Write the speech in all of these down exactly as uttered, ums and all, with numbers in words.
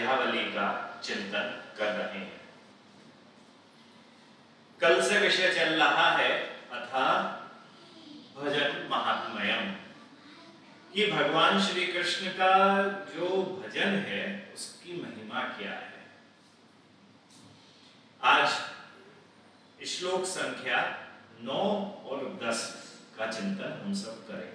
विद्यावली का चिंतन कर रहे हैं। कल से विषय चल रहा है अथा भजन महात्म्यम, कि भगवान श्री कृष्ण का जो भजन है उसकी महिमा क्या है। आज श्लोक संख्या नौ और दस का चिंतन हम सब करेंगे।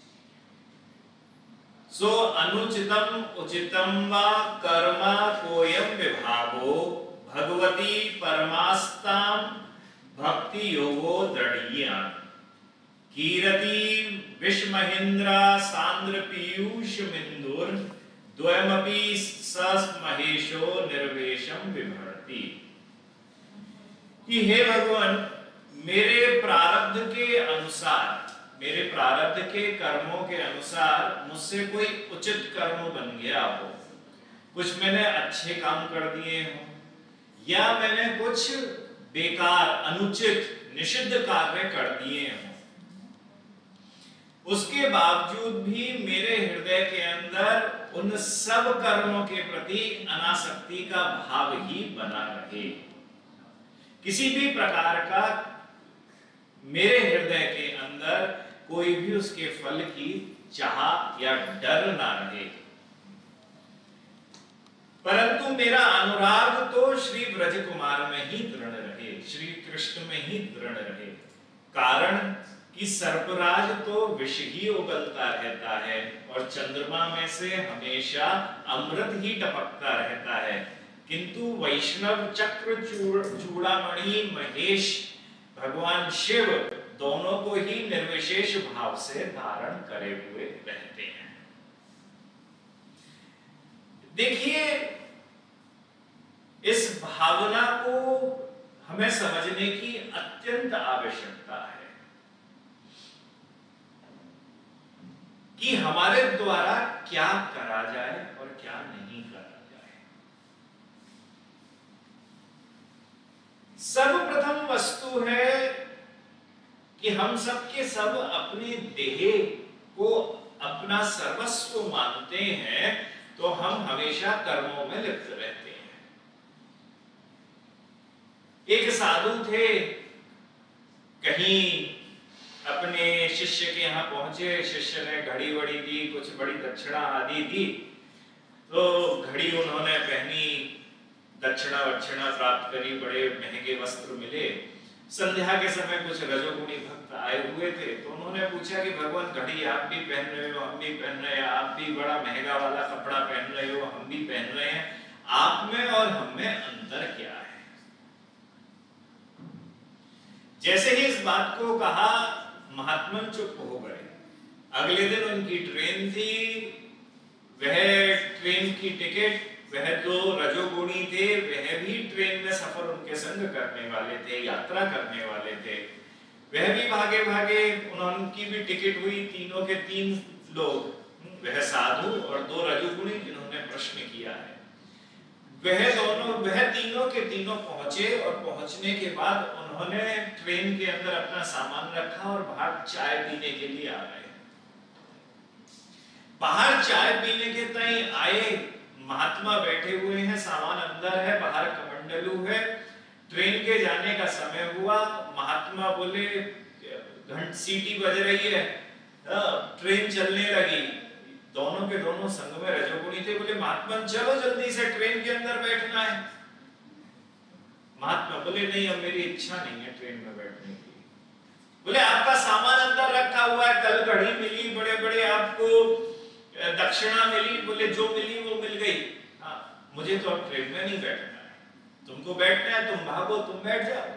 सो अनुचितम उचितम वा कर्म कोयम विभागो भगवती परमास्ताम भक्ति योगो दृढ़ीया कीरति विश्वमहेन्द्रा सांद्र पीयूष मिंदुर द्वयमपि सस महेशो निर्वेशम विभर्ति। कि हे भगवान, मेरे प्रारब्ध के अनुसार, मेरे प्रारब्ध के कर्मों के अनुसार मुझसे कोई उचित कर्म बन गया हो, कुछ मैंने अच्छे काम कर दिए हो, या मैंने कुछ बेकार अनुचित निषिद्ध कार्य कर दिए हों, उसके बावजूद भी मेरे हृदय के अंदर उन सब कर्मों के प्रति अनासक्ति का भाव ही बना रहे। किसी भी प्रकार का मेरे हृदय के अंदर कोई भी उसके फल की चाह या डर ना रहे, परंतु मेरा अनुराग तो श्री ब्रज कुमार में ही दृढ़ रहे, श्री कृष्ण में ही दृढ़ रहे। कारण कि सर्पराज तो विष ही उगलता रहता है और चंद्रमा में से हमेशा अमृत ही टपकता रहता है, किंतु वैष्णव चक्र चूड़ामणि महेश भगवान शिव दोनों को ही निर्विशेष भाव से धारण करे हुए रहते हैं। देखिए, इस भावना को हमें समझने की अत्यंत आवश्यकता है कि हमारे द्वारा क्या करा जाए और क्या नहीं करा जाए। सर्वप्रथम वस्तु है कि हम सब के सब अपने देह को अपना सर्वस्व मानते हैं, तो हम हमेशा कर्मों में लिप्त रहते हैं। एक साधु थे, कहीं अपने शिष्य के यहाँ पहुंचे, शिष्य ने घड़ी वड़ी दी, कुछ बड़ी दक्षिणा आदि दी, तो घड़ी उन्होंने पहनी, दक्षिणा वक्षिणा प्राप्त करी, बड़े महंगे वस्त्र मिले। संध्या के समय कुछ रजोगुणी भक्त आए हुए थे, तो उन्होंने पूछा कि भगवान, घड़ी आप भी पहन रहे हो, हम भी पहन रहे हैं, आप भी बड़ा महंगा वाला कपड़ा पहन रहे हो, हम भी पहन रहे हैं, आप में और हम में अंतर क्या है। जैसे ही इस बात को कहा, महात्मा चुप हो गए। अगले दिन उनकी ट्रेन थी, वह ट्रेन की टिकट, वह जो रजोगुणी थे वह भी ट्रेन में सफर उनके संग करने वाले थे, यात्रा करने वाले थे, वह भी भागे भागे, उनकी भी टिकट हुई, तीनों के तीन लोग, वह साधु और दो रजोगुणी जिन्होंने प्रश्न किया है, वह दोनों वह तीनों के तीनों पहुंचे। और पहुंचने के बाद उन्होंने ट्रेन के अंदर अपना सामान रखा और बाहर चाय पीने के लिए आ गए। बाहर चाय पीने के तय आए, महात्मा बैठे हुए हैं, सामान अंदर है, बाहर कमंडलू है, ट्रेन के जाने का समय हुआ। महात्मा बोले, घंट सीटी बज रही है, ट्रेन चलने लगी। दोनों के दोनों संग में रजोगुणी थे, बोले महात्मा चलो जल्दी से, ट्रेन के अंदर बैठना है। महात्मा बोले नहीं, अब मेरी इच्छा नहीं है ट्रेन में बैठने की। बोले आपका सामान अंदर रखा हुआ है, कल घड़ी मिली, बड़े बड़े आपको दक्षिणा मिली, बोले जो मिली वो मिल गई, हाँ मुझे तो अब ट्रेन में नहीं बैठना है, तुमको बैठना है तुम भागो, तुम बैठ जाओ।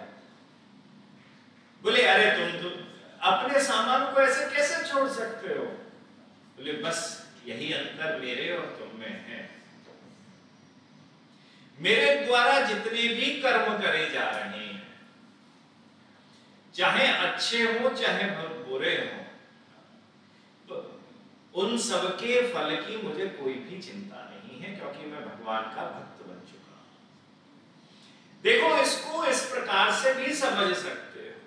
बोले अरे तुम तो अपने सामान को ऐसे कैसे छोड़ सकते हो। बोले बस यही अंतर मेरे और तुम में है। मेरे द्वारा जितने भी कर्म करे जा रहे हैं, चाहे अच्छे हो चाहे बुरे हो, तो उन सबके फल की मुझे कोई भी चिंता नहीं है, क्योंकि मैं भगवान का भक्त बन चुका हूं। देखो, इसको इस प्रकार से भी समझ सकते हो।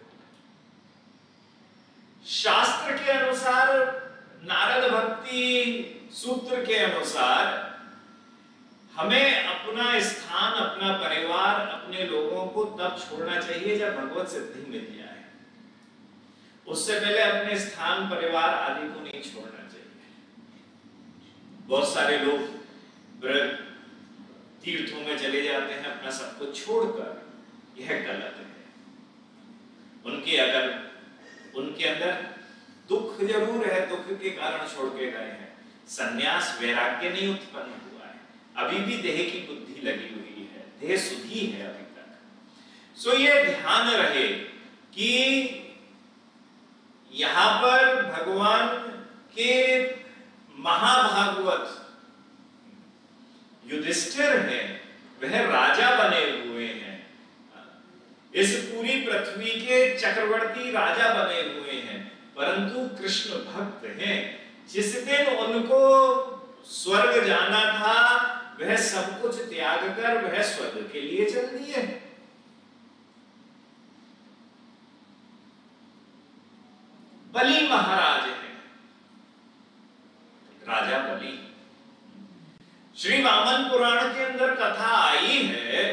शास्त्र के अनुसार, नारद भक्ति सूत्र के अनुसार, हमें अपना स्थान, अपना परिवार, अपने लोगों को तब छोड़ना चाहिए जब भगवत सिद्धि मिल जाए। उससे पहले अपने स्थान, परिवार आदि को नहीं छोड़ना चाहिए। बहुत सारे लोग तीर्थों में चले जाते हैं अपना सब कुछ छोड़कर, यह गलत है। उनके अगर उनके अंदर दुख जरूर है, दुख के कारण छोड़ के गए हैं, संन्यास वैराग्य नहीं उत्पन्न हुआ है, अभी भी देह की बुद्धि लगी हुई है, देह सुधी है अभी तक। सो ये ध्यान रहे कि यहां पर भगवान के महाभागवत युधिष्ठिर हैं, वह राजा बने हुए हैं, इस पूरी पृथ्वी के चक्रवर्ती राजा बने हुए हैं, परंतु कृष्ण भक्त हैं। जिस दिन उनको स्वर्ग जाना था, वह सब कुछ त्याग कर वह स्वर्ग के लिए चल दिए। बलि महाराज है, राजा बलि। श्री वामन पुराण के अंदर कथा आई है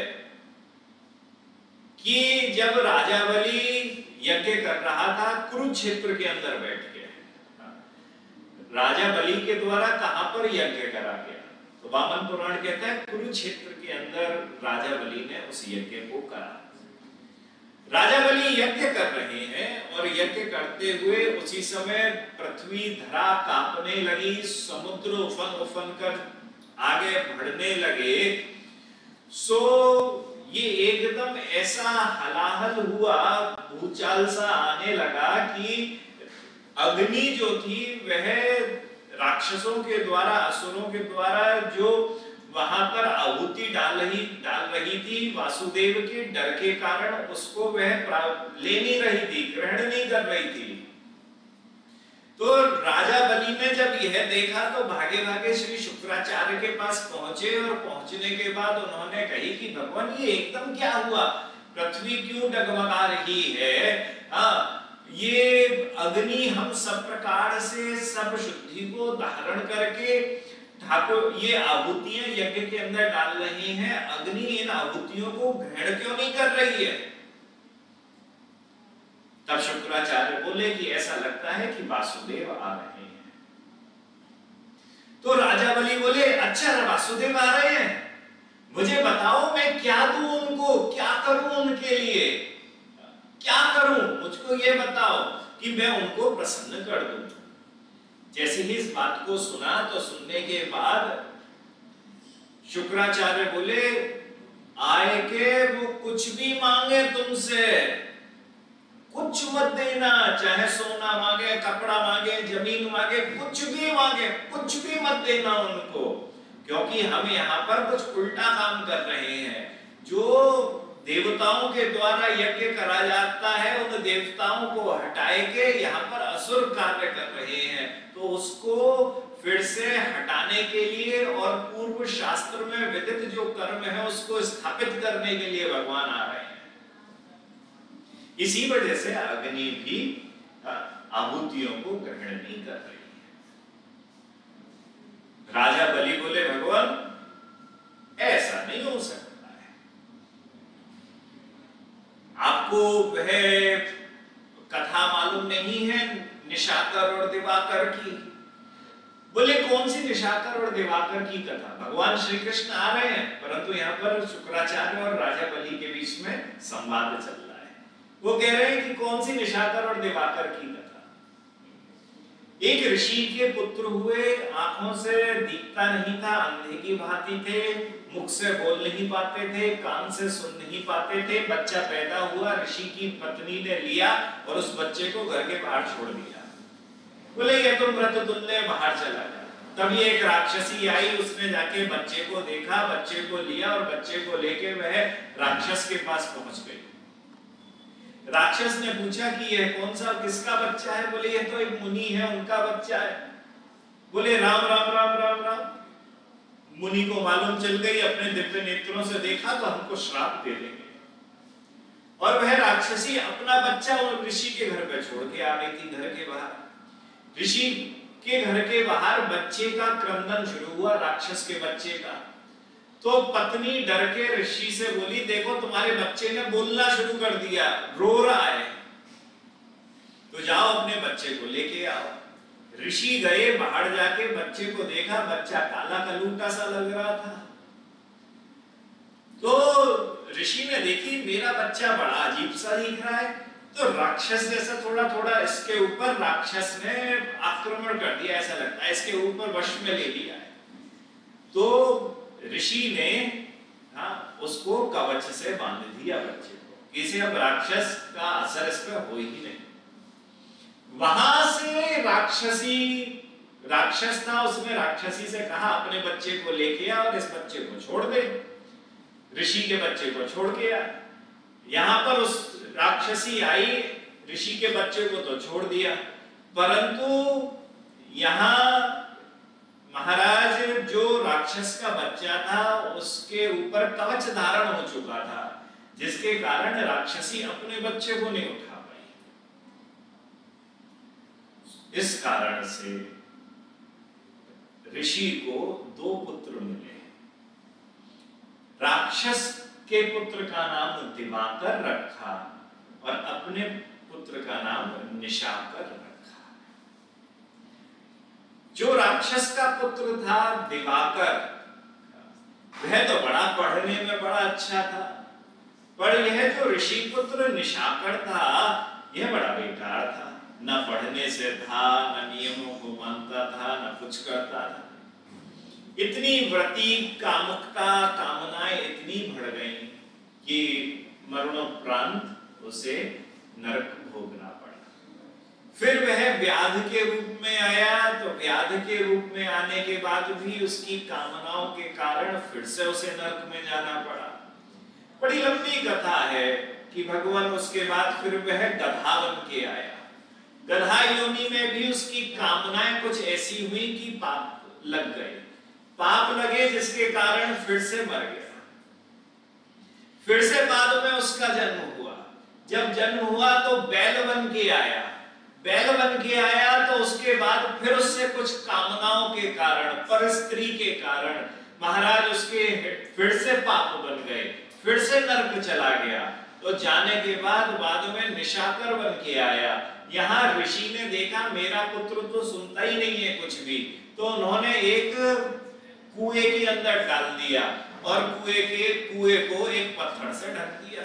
कि जब राजा बलि यज्ञ कर रहा था कुरुक्षेत्र के अंदर बैठ के, राजा बलि के द्वारा कहां पर यज्ञ करा गया, तो वामन पुराण कहता है कुरुक्षेत्र के अंदर राजा बलि ने उस यज्ञ को करा। राजा बलि यज्ञ कर रहे हैं और यज्ञ करते हुए उसी समय पृथ्वी धरा कांपने लगी, समुद्र उफन उफन कर आगे बढ़ने लगे। सो ये एकदम ऐसा हलाहल हुआ, भूचाल सा आने लगा कि अग्नि जो थी वह राक्षसों के द्वारा, असुरों के द्वारा जो वहां पर आहुति डाल रही डाल रही थी, वासुदेव के डर के कारण उसको वह ले नहीं रही थी, ग्रहण नहीं कर रही थी। तो राजा बलि ने जब यह देखा तो भागे भागे श्री शुक्राचार्य के पास पहुंचे और पहुंचने के बाद उन्होंने कही कि भगवान ये एकदम क्या हुआ, पृथ्वी क्यों डगमगा रही है, हाँ ये अग्नि हम सब प्रकार से सब शुद्धि को धारण करके ठाकुर ये आहुतियां यज्ञ के अंदर डाल रही हैं, अग्नि इन आहुतियों को ग्रहण क्यों नहीं कर रही है। तब शुक्राचार्य बोले कि ऐसा लगता है कि वासुदेव आ रहे हैं। तो राजा बलि बोले अच्छा वासुदेव आ रहे हैं, मुझे बताओ मैं क्या दूं उनको, क्या करूं उनके लिए, क्या करूं, मुझको ये बताओ कि मैं उनको प्रसन्न कर दूं। जैसे ही इस बात को सुना तो सुनने के बाद शुक्राचार्य बोले आए के वो कुछ भी मांगे तुमसे, कुछ मत देना, चाहे सोना मांगे, कपड़ा मांगे, जमीन मांगे, कुछ भी मांगे, कुछ भी मत देना उनको, क्योंकि हम यहाँ पर कुछ उल्टा काम कर रहे हैं। जो देवताओं के द्वारा यज्ञ करा जाता है उन देवताओं को हटाए के यहाँ पर असुर कार्य कर रहे हैं, तो उसको फिर से हटाने के लिए और पूर्व शास्त्र में विदित जो कर्म है उसको स्थापित करने के लिए भगवान आ रहे हैं। इसी वजह से अग्नि भी आहुतियों को ग्रहण नहीं कर रही है। राजा बलि बोले भगवान ऐसा नहीं हो सकता, आपको वह कथा मालूम नहीं है निशाकर और दिवाकर की। बोले कौन सी निशाकर और दिवाकर की कथा, भगवान श्री कृष्ण आ रहे हैं परंतु यहाँ पर शुक्राचार्य और राजा बलि के बीच में संवाद चल रहा है। वो कह रहे हैं कि कौन सी निशाकर और दिवाकर की कथा। एक ऋषि के पुत्र हुए, आंखों से दिखता नहीं था, अंधे की भांति थे, मुख से बोल नहीं पाते थे, कान से सुन नहीं पाते थे। बच्चा पैदा हुआ, ऋषि की पत्नी ने लिया और उस बच्चे को घर के बाहर छोड़ दिया। बोले ये तो मृत तुल्य, बाहर चला गया। तब ये एक राक्षसी आई, उसने जाके बच्चे को देखा, बच्चे को लिया और बच्चे को लेके वह राक्षस के पास पहुंच गई। राक्षस ने पूछा कि यह कौन सा किसका बच्चा है। बोले यह तो एक मुनि है, उनका बच्चा है। बोले राम राम राम राम राम। मुनि को मालूम चल गई, अपने दिव्य नेत्रों से देखा तो हमको श्राप दे देंगे। और वह राक्षसी अपना बच्चा उन ऋषि के घर पे छोड़ के आ गई थी, घर के बाहर। ऋषि के घर के बाहर बच्चे का क्रंदन शुरू हुआ, राक्षस के बच्चे का। तो पत्नी डर के ऋषि से बोली, देखो तुम्हारे बच्चे ने बोलना शुरू कर दिया, रो रहा है, तो जाओ अपने बच्चे को लेके आओ। ऋषि गए, बाहर जाके बच्चे को देखा, बच्चा काला कलूटा सा लग रहा था। तो ऋषि ने देखी मेरा बच्चा बड़ा अजीब सा दिख रहा है, तो राक्षस जैसा थोड़ा थोड़ा इसके ऊपर राक्षस ने आक्रमण कर दिया, ऐसा लगता है इसके ऊपर वश में ले लिया है। तो ऋषि ने हाँ उसको कवच से बांध दिया बच्चे को, इसे अब राक्षस का असर इस पर हो ही नहीं। वहां से राक्षसी राक्षस था, उसने राक्षसी से कहा अपने बच्चे को लेके आ और इस बच्चे को छोड़ दे। ऋषि के बच्चे को छोड़ के आ। यहां पर उस राक्षसी आई, ऋषि के बच्चे को तो छोड़ दिया, परंतु यहां महाराज जो राक्षस का बच्चा था उसके ऊपर कवच धारण हो चुका था, जिसके कारण राक्षसी अपने बच्चे को नहीं उठा पाई। इस कारण से ऋषि को दो पुत्र मिले। राक्षस के पुत्र का नाम दिवाकर रखा और अपने पुत्र का नाम निशाकर रखा। जो राक्षस का पुत्र था दिवाकर, वह तो बड़ा पढ़ने में बड़ा अच्छा था, पर यह जो ऋषि पुत्र निशाकर था यह बड़ा बेकार था। न पढ़ने से था, न नियमों को मानता था, न कुछ करता था। इतनी व्रति कामुकता, कामनाएं इतनी बढ़ गई कि मरणोपरांत उसे नरक भोगना पड़ा। फिर वह व्याध के रूप में आया, तो व्याध के रूप में आने के बाद भी उसकी कामनाओं के कारण फिर से उसे नरक में जाना पड़ा। बड़ी लंबी कथा है कि भगवान उसके बाद फिर वह गधा बन के आया। गधा योनि में भी उसकी कामनाएं कुछ ऐसी हुई कि पाप लग गए, पाप लगे जिसके कारण फिर से मर गया। फिर से बाद में उसका जन्म हुआ। जब जन्म हुआ तो बैल बन के आया। बैल बन के आया तो उसके बाद फिर उससे कुछ कामनाओं के कारण, पर स्त्री के कारण महाराज उसके फिर से पाप बन गए, फिर से नरक चला गया। तो जाने के बाद बाद में निशाकर बन के आया। यहाँ ऋषि ने देखा मेरा पुत्र तो सुनता ही नहीं है कुछ भी, तो उन्होंने एक कुएं के अंदर डाल दिया और कुएं के कुएं को एक पत्थर से ढक दिया।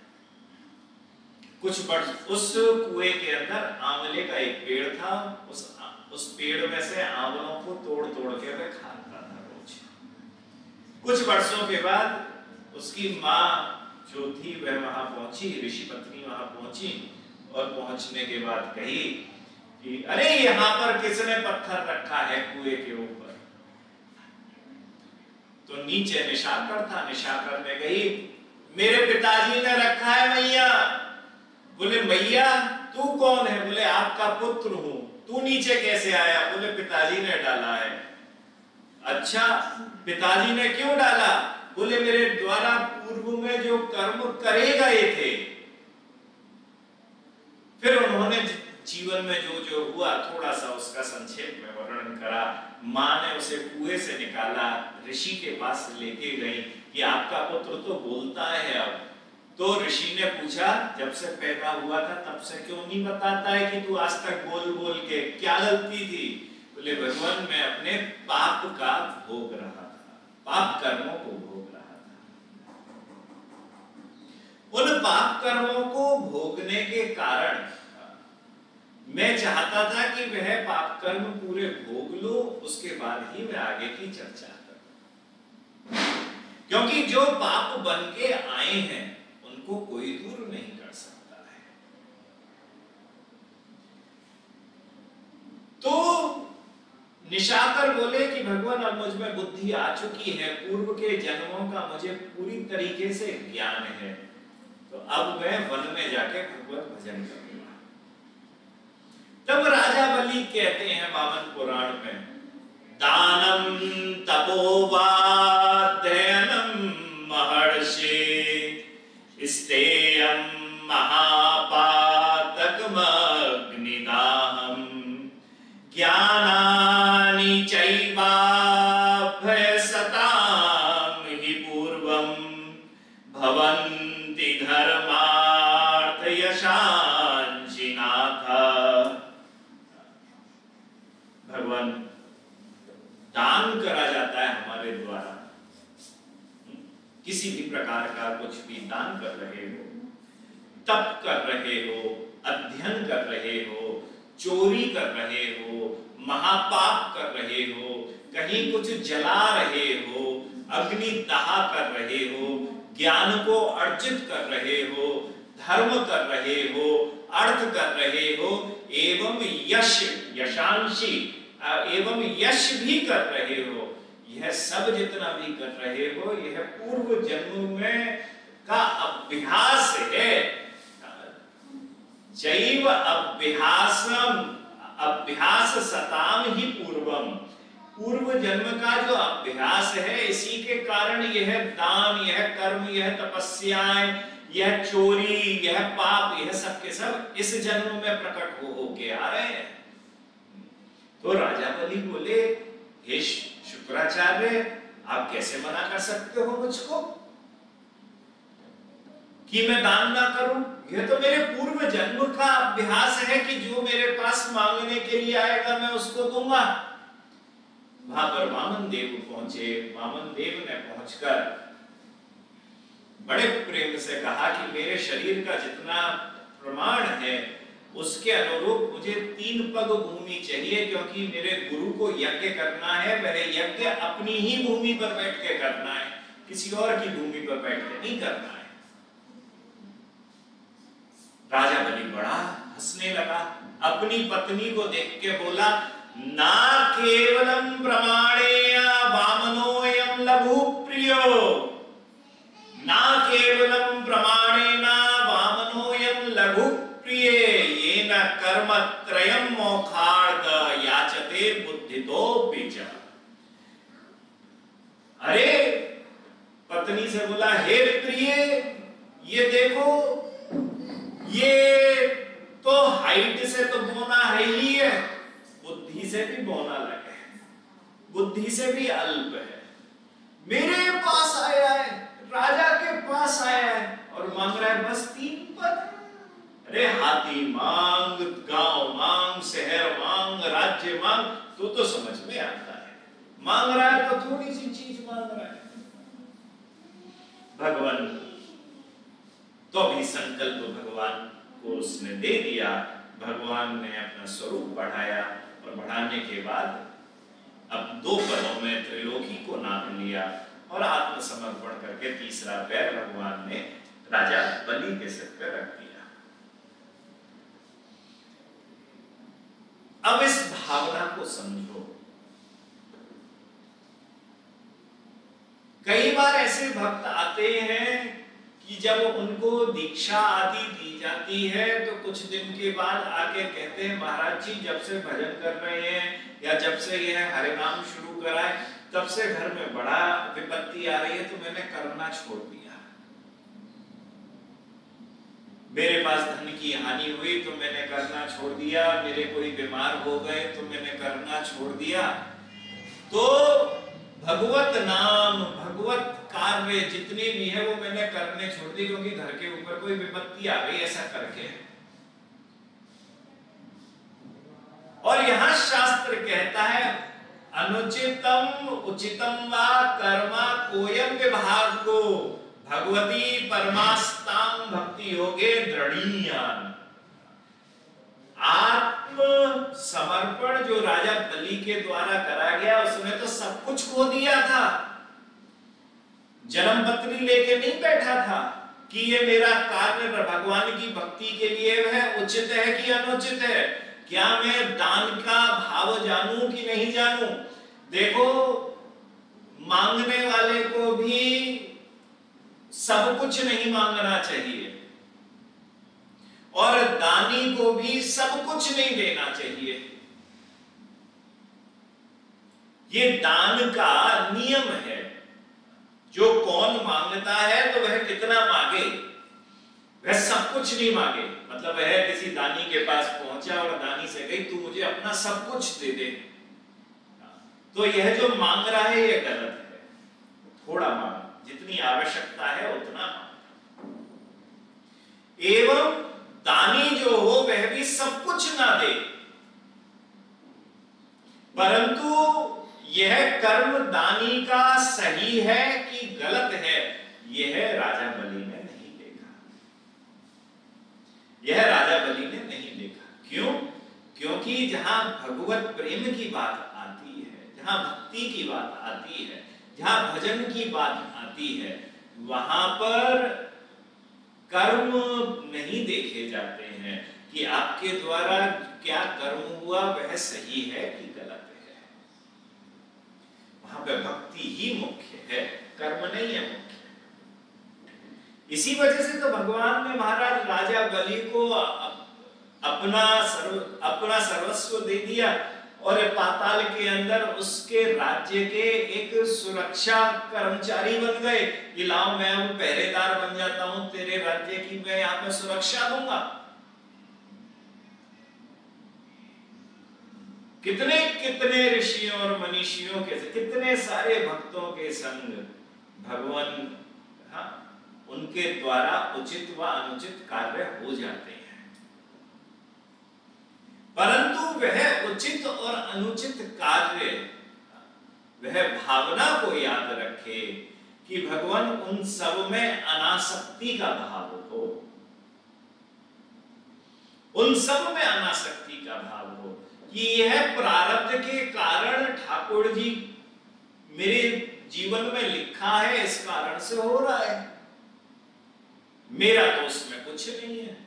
कुछ वर्ष उस कुएं के अंदर आंवले का एक पेड़ था, उस उस पेड़ में से आंवलों को तोड़ तोड़ के वह खाता था रोज। कुछ वर्षों के बाद उसकी माँ जो थी वह वहां पहुंची, ऋषि पत्नी वहां पहुंची और पहुंचने के बाद कही कि अरे यहाँ पर किसने पत्थर रखा है कुएं के ऊपर। तो नीचे निशाकर था, निशाकर ने कही मेरे पिताजी ने रखा है मैया। बोले मैया तू कौन है? बोले आपका पुत्र हूं, तू नीचे कैसे आया? बोले पिताजी ने डाला है। अच्छा पिताजी ने क्यों डाला? बोले मेरे द्वारा पूर्व में जो कर्म करे गए थे। फिर उन्होंने जीवन में जो जो हुआ थोड़ा सा उसका संक्षेप में वर्णन करा। माँ ने उसे कुएं से निकाला, ऋषि के पास लेके गई कि आपका पुत्र तो बोलता है अब। तो ऋषि ने पूछा जब से पैदा हुआ था तब से क्यों नहीं बताता है कि तू आज तक बोल बोल के, क्या गलती थी? बोले भगवान मैं अपने पाप का भोग रहा था, पाप कर्मों को भोग रहा था। उन पाप कर्मों को भोगने के कारण मैं चाहता था कि वह पाप कर्म पूरे भोग लो, उसके बाद ही मैं आगे की चर्चा करूं। क्योंकि जो पाप बन के आए हैं उनको कोई दूर नहीं कर सकता है। तो निशाकर बोले कि भगवान अब मुझ में बुद्धि आ चुकी है, पूर्व के जन्मों का मुझे पूरी तरीके से ज्ञान है, तो अब मैं वन में जाके भगवत भजन करूंगा। तब राजा बलि कहते हैं बावन पुराण में, दानम तपोवाध्ययनम महर्षि स्तेयम महापातकमग्निदाहम ज्ञानानि चैवाभयसतां हि किसी भी प्रकार का कुछ भी दान कर रहे हो, तप कर रहे हो, अध्ययन कर रहे हो, चोरी कर रहे हो, महापाप कर रहे हो, कहीं कुछ जला रहे हो, अग्नि दहा कर रहे हो, ज्ञान को अर्जित कर रहे हो, धर्म कर रहे हो, अर्थ कर रहे हो, एवं यश यशांशी एवं यश भी कर रहे हो, यह सब जितना भी कर रहे हो यह पूर्व जन्म में का अभ्यास है। जैव अभ्यासम अभ्यास सताम ही पूर्वम, पूर्व जन्म का जो अभ्यास है इसी के कारण यह दान, यह कर्म, यह तपस्याएं, यह चोरी, यह पाप, यह सब के सब इस जन्म में प्रकट हो होके आ रहे हैं। तो राजा बलि बोले, हे शुक्राचार्य, आप कैसे मना कर सकते हो मुझको कि मैं दान ना करूं? यह तो मेरे पूर्व जन्म का अभ्यास है कि जो मेरे पास मांगने के लिए आएगा मैं उसको दूंगा। वहां पर वामन देव पहुंचे। वामन देव ने पहुंचकर बड़े प्रेम से कहा कि मेरे शरीर का जितना प्रमाण है उसके अनुरूप मुझे तीन पग भूमि चाहिए, क्योंकि मेरे गुरु को यज्ञ करना है। वह यज्ञ अपनी ही भूमि पर बैठ के करना है, किसी और की भूमि पर बैठ के नहीं करना है। राजा बलि बड़ा हंसने लगा, अपनी पत्नी को देख के बोला, ना केवलम प्रमाणेय वामनोयम लघु प्रियो, ना केवलम प्रमाणेन वामनोयम लघु प्रिय, येन कर्मत्रयम् मोक्षार्थ याचते बुद्धितो बीज। अरे पत्नी से बोला, हे प्रिय, ये देखो, ये तो हाइट से तो बोना है ही है, बुद्धि से भी बोना लगे, बुद्धि से भी अल्प है। मेरे पास आया है, राजा के पास आया है और मांग रहा है बस तीन पद। अरे हाथी मांग, गांव मांग, शहर मांग, राज्य मांग, तो तो समझ में आता है। मांग रहा है तो थोड़ी सी चीज मांग रहा है। भगवान तो भी संकल्प भगवान को उसने दे दिया। भगवान ने अपना स्वरूप बढ़ाया और बढ़ाने के बाद अब दो पदों में त्रिलोकी को नाप लिया और आत्मसमर्पण करके तीसरा पैर भगवान ने राजा बलि के सिर पर रख दिया। अब इस भावना को समझो। कई बार ऐसे भक्त आते हैं कि जब उनको दीक्षा आदि दी जाती है तो कुछ दिन के बाद आके कहते हैं, महाराज जी जब से भजन कर रहे हैं या जब से यह हरि नाम शुरू करा है तब से घर में बड़ा विपत्ति आ रही है, तो मैंने करना छोड़ दिया। मेरे पास धन की हानि हुई तो मैंने करना छोड़ दिया, मेरे कोई बीमार हो गए तो मैंने करना छोड़ दिया। तो भगवत नाम, भगवत कार्य जितने भी है वो मैंने करने छोड़ दी, क्योंकि घर के ऊपर कोई विपत्ति आ गई ऐसा करके। और यहां शास्त्र कहता है, अनुचितम उचितम वा कर्मा कोयम विभाग को भगवती परमास्ताम भक्ति योगे दृढ़ीयान। आत्म समर्पण जो राजा बलि के द्वारा करा गया, उसने तो सब कुछ खो दिया था। जन्म पत्री लेके नहीं बैठा था कि ये मेरा कार्य भगवान की भक्ति के लिए है, उचित है कि अनुचित है, क्या मैं दान का भाव जानूं कि नहीं जानूं। देखो, मांगने वाले को भी सब कुछ नहीं मांगना चाहिए और दानी को भी सब कुछ नहीं देना चाहिए। ये दान का नियम है। जो कौन मांगता है तो वह कितना मांगे, वह सब कुछ नहीं मांगे। मतलब वह किसी दानी के पास पहुंचा और दानी से कही तू मुझे अपना सब कुछ दे दे, तो यह जो मांग रहा है यह गलत है। थोड़ा मांग, जितनी आवश्यकता है उतना मांग। एवं दानी जो हो वह भी सब कुछ ना दे, परंतु यह कर्म दानी का सही है कि गलत है, यह राजा बलि ने नहीं देखा। यह राजा बलि ने नहीं देखा। क्यों? क्योंकि जहां भगवत प्रेम की बात आती है, जहां भक्ति की बात आती है, जहां भजन की बात आती है, वहां पर कर्म नहीं देखे जाते हैं कि आपके द्वारा क्या कर्म हुआ वह सही है कि गलत है। वहां पे भक्ति ही मुख्य है, कर्म नहीं है मुख्य। इसी वजह से तो भगवान ने महाराज राजा बलि को अपना सर्व अपना सर्वस्व दे दिया और पाताल के अंदर उसके राज्य के एक सुरक्षा कर्मचारी बन गए कि लाओ मैं अब पहरेदार बन जाता हूं तेरे राज्य की, मैं यहां पर सुरक्षा दूंगा। कितने कितने ऋषियों और मनीषियों के, कितने सारे भक्तों के संग भगवान, हाँ, उनके द्वारा उचित व अनुचित कार्य हो जाते हैं, परंतु वह उचित और अनुचित कार्य, वह भावना को याद रखे कि भगवान उन सब में अनासक्ति का भाव हो, उन सब में अनासक्ति का भाव हो कि यह प्रारब्ध के कारण ठाकुर जी मेरे जीवन में लिखा है, इस कारण से हो रहा है, मेरा तो उसमें कुछ नहीं है,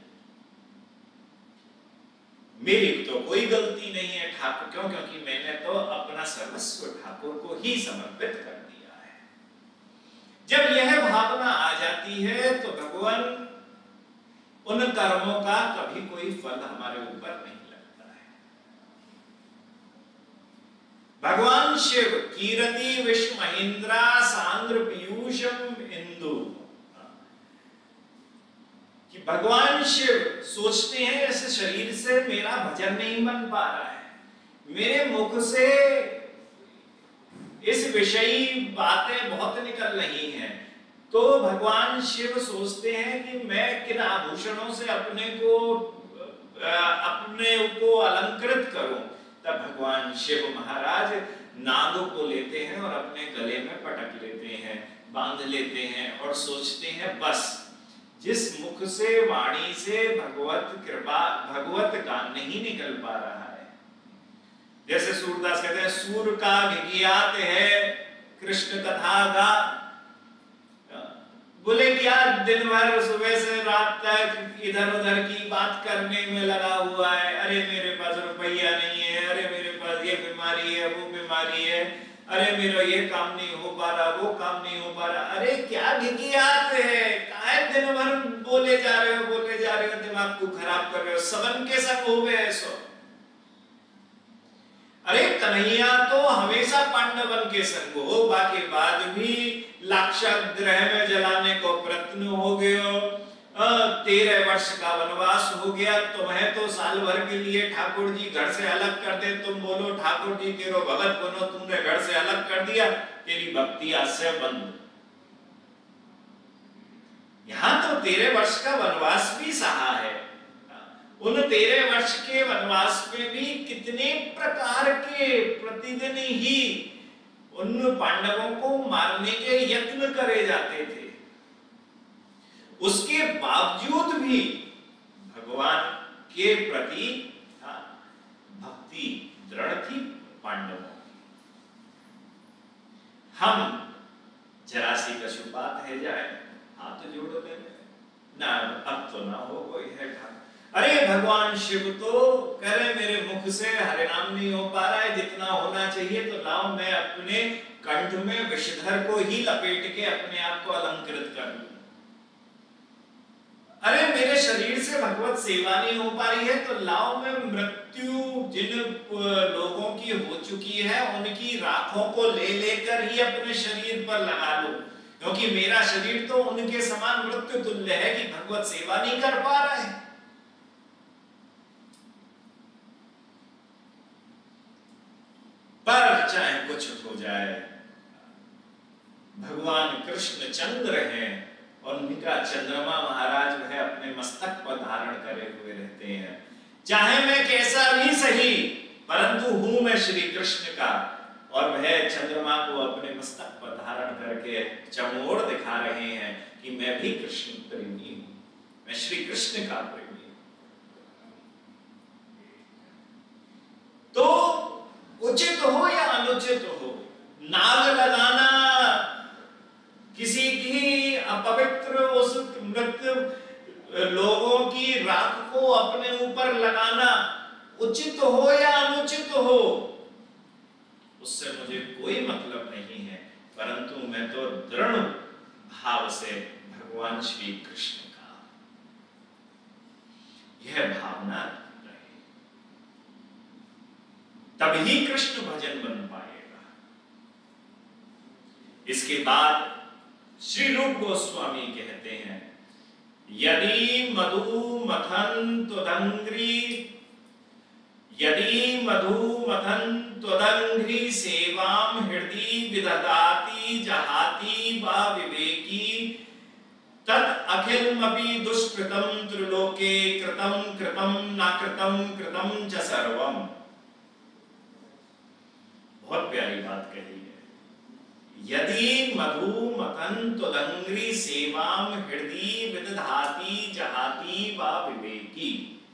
मेरी तो कोई गलती नहीं है ठाकुर। क्यों? क्योंकि मैंने तो अपना सर्वस्व ठाकुर को ही समर्पित कर दिया है। जब यह भावना आ जाती है तो भगवान उन कर्मों का कभी कोई फल हमारे ऊपर नहीं लगता है। भगवान शिव कीरति विश्व महेंद्रा सांद्र पीयूषम इंदु, कि भगवान शिव सोचते हैं इस शरीर से मेरा भजन नहीं बन पा रहा है, मेरे मुख से इस विषयी बातें बहुत निकल रही हैं, तो भगवान शिव सोचते हैं कि मैं किन आभूषणों से अपने को अपने को अलंकृत करूं। तब भगवान शिव महाराज नाग को लेते हैं और अपने गले में पटक लेते हैं, बांध लेते हैं और सोचते हैं बस जिस मुख से वाणी से भगवत कृपा भगवत गान नहीं निकल पा रहा है, जैसे सूरदास कहते हैं सूर का गिगियात है कृष्ण कथा गा, बोले क्या दिन भर सुबह से रात तक इधर उधर की बात करने में लगा हुआ है, अरे मेरे पास रुपया नहीं है, अरे मेरे पास ये बीमारी है, वो बीमारी है, अरे मेरा ये काम नहीं हो पा रहा, वो काम नहीं हो पा रहा। अरे क्या घिघियात है, काहे दिन भर बोले जा रहे हो बोले जा रहे हो, दिमाग को खराब कर रहे हो, सबन के सब हो गए ऐसो। अरे कन्हैया तो हमेशा पांडवन के संग हो, बाकी बाद भी लाक्षागृह में जलाने को प्रयत्न हो गयो, तेरह वर्ष का वनवास हो गया, तुम्हें तो साल भर के लिए ठाकुर जी घर से अलग कर दे, तुम बोलो ठाकुर जी तेरो भगत बनो, तुमने घर से अलग कर दिया, तेरी भक्ति आज से बंद। यहां तो तेरह वर्ष का वनवास भी सहा है, उन तेरह वर्ष के वनवास में भी कितने प्रकार के प्रतिदिन ही उन पांडवों को मारने के यत्न करे जाते थे, उसके बावजूद भी भगवान के प्रति भक्ति दृढ़ थी पांडवों की। हम जरा सी कशुपात है जाए हाथ जोड़ ले ना, अब तो ना हो कोई है ठाकुर। अरे भगवान शिव तो कह रहे मेरे मुख से हरे नाम नहीं हो पा रहा है जितना होना चाहिए, तो लाओ मैं अपने कंठ में विषधर को ही लपेट के अपने आप को अलंकृत कर लूं। अरे मेरे शरीर से भगवत सेवा नहीं हो पा रही है, तो लाओ मैं मृत्यु जिन लोगों की हो चुकी है उनकी राखों को ले लेकर ही अपने शरीर पर लगा लूं, क्योंकि मेरा शरीर तो उनके समान मृत्यु तुल्य है कि भगवत सेवा नहीं कर पा रहा है। पर चाहे कुछ हो जाए, भगवान कृष्ण चंद्र हैं और उनका चंद्रमा महाराज वह अपने मस्तक पर धारण करे हुए रहते हैं। चाहे मैं कैसा भी सही, परंतु हूं मैं श्री कृष्ण का, और वह चंद्रमा को अपने मस्तक पर धारण करके करके चमोड़ दिखा रहे हैं कि मैं भी कृष्ण प्रेमी हूं, मैं श्री कृष्ण का प्रेमी हूं। तो उचित हो या अनुचित हो, नाग लगाना, किसी की अपवित्र उस मृत लोगों की राख को अपने ऊपर लगाना उचित हो या अनुचित हो, उससे मुझे कोई मतलब नहीं है, परंतु मैं तो दृढ़ भाव से भगवान श्री कृष्ण का, यह भावना रहे, तभी कृष्ण भजन बन पाएगा। इसके बाद श्री रूप गोस्वामी कहते हैं, यदि मधु मथन त्वदंघ्रि, यदि मधु मथन त्वदंघ्रि सेवाम हृदि विदधाति जहाति वा विवेकी, तत् अखिलमपि दुष्कृतं त्रिलोके कृतं कृतं न कृतं कृतं च सर्वम्। बहुत प्यारी बात कही है। यदि मधु मथन त्वदंघ्रि सेवाम हृदि विदधाति जहाति वा विवेकी।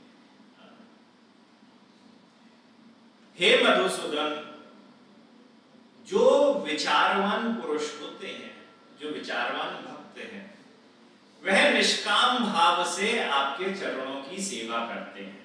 हे मधुसूदन, जो विचारवान पुरुष होते हैं, जो विचारवान भक्त हैं, वह निष्काम भाव से आपके चरणों की सेवा करते हैं।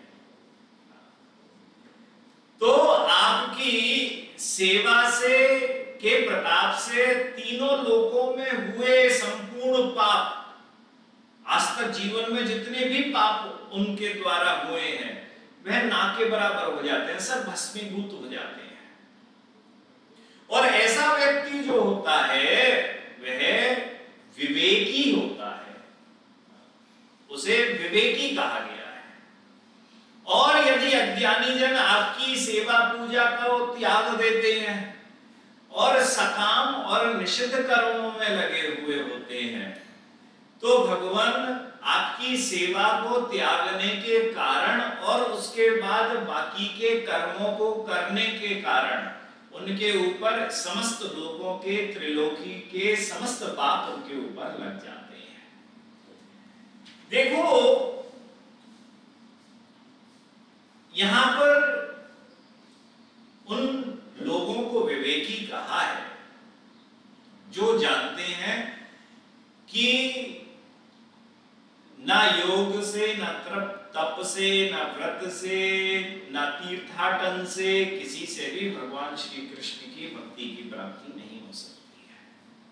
तो आपकी सेवा से के प्रताप से तीनों लोकों में हुए संपूर्ण पाप, आज तक जीवन में जितने भी पाप उनके द्वारा हुए हैं, वह ना के बराबर हो जाते हैं, सब भस्मीभूत हो जाते हैं। और ऐसा व्यक्ति जो होता है वह विवेकी होता है, उसे विवेकी कहा गया है। और यदि अज्ञानी जन आपकी सेवा पूजा को त्याग देते हैं और सकाम और निषिद्ध कर्मों में लगे हुए होते हैं, तो भगवान आपकी सेवा को त्यागने के कारण और उसके बाद बाकी के कर्मों को करने के कारण उनके ऊपर समस्त लोगों के, त्रिलोकी के समस्त पाप उनके ऊपर लग जाते हैं। देखो, यहां पर उन लोगों को विवेकी कहा है जो जानते हैं कि ना योग से, ना तप से, ना व्रत से, ना तीर्थाटन से किसी से भी भगवान श्री कृष्ण की भक्ति की प्राप्ति नहीं हो सकती है।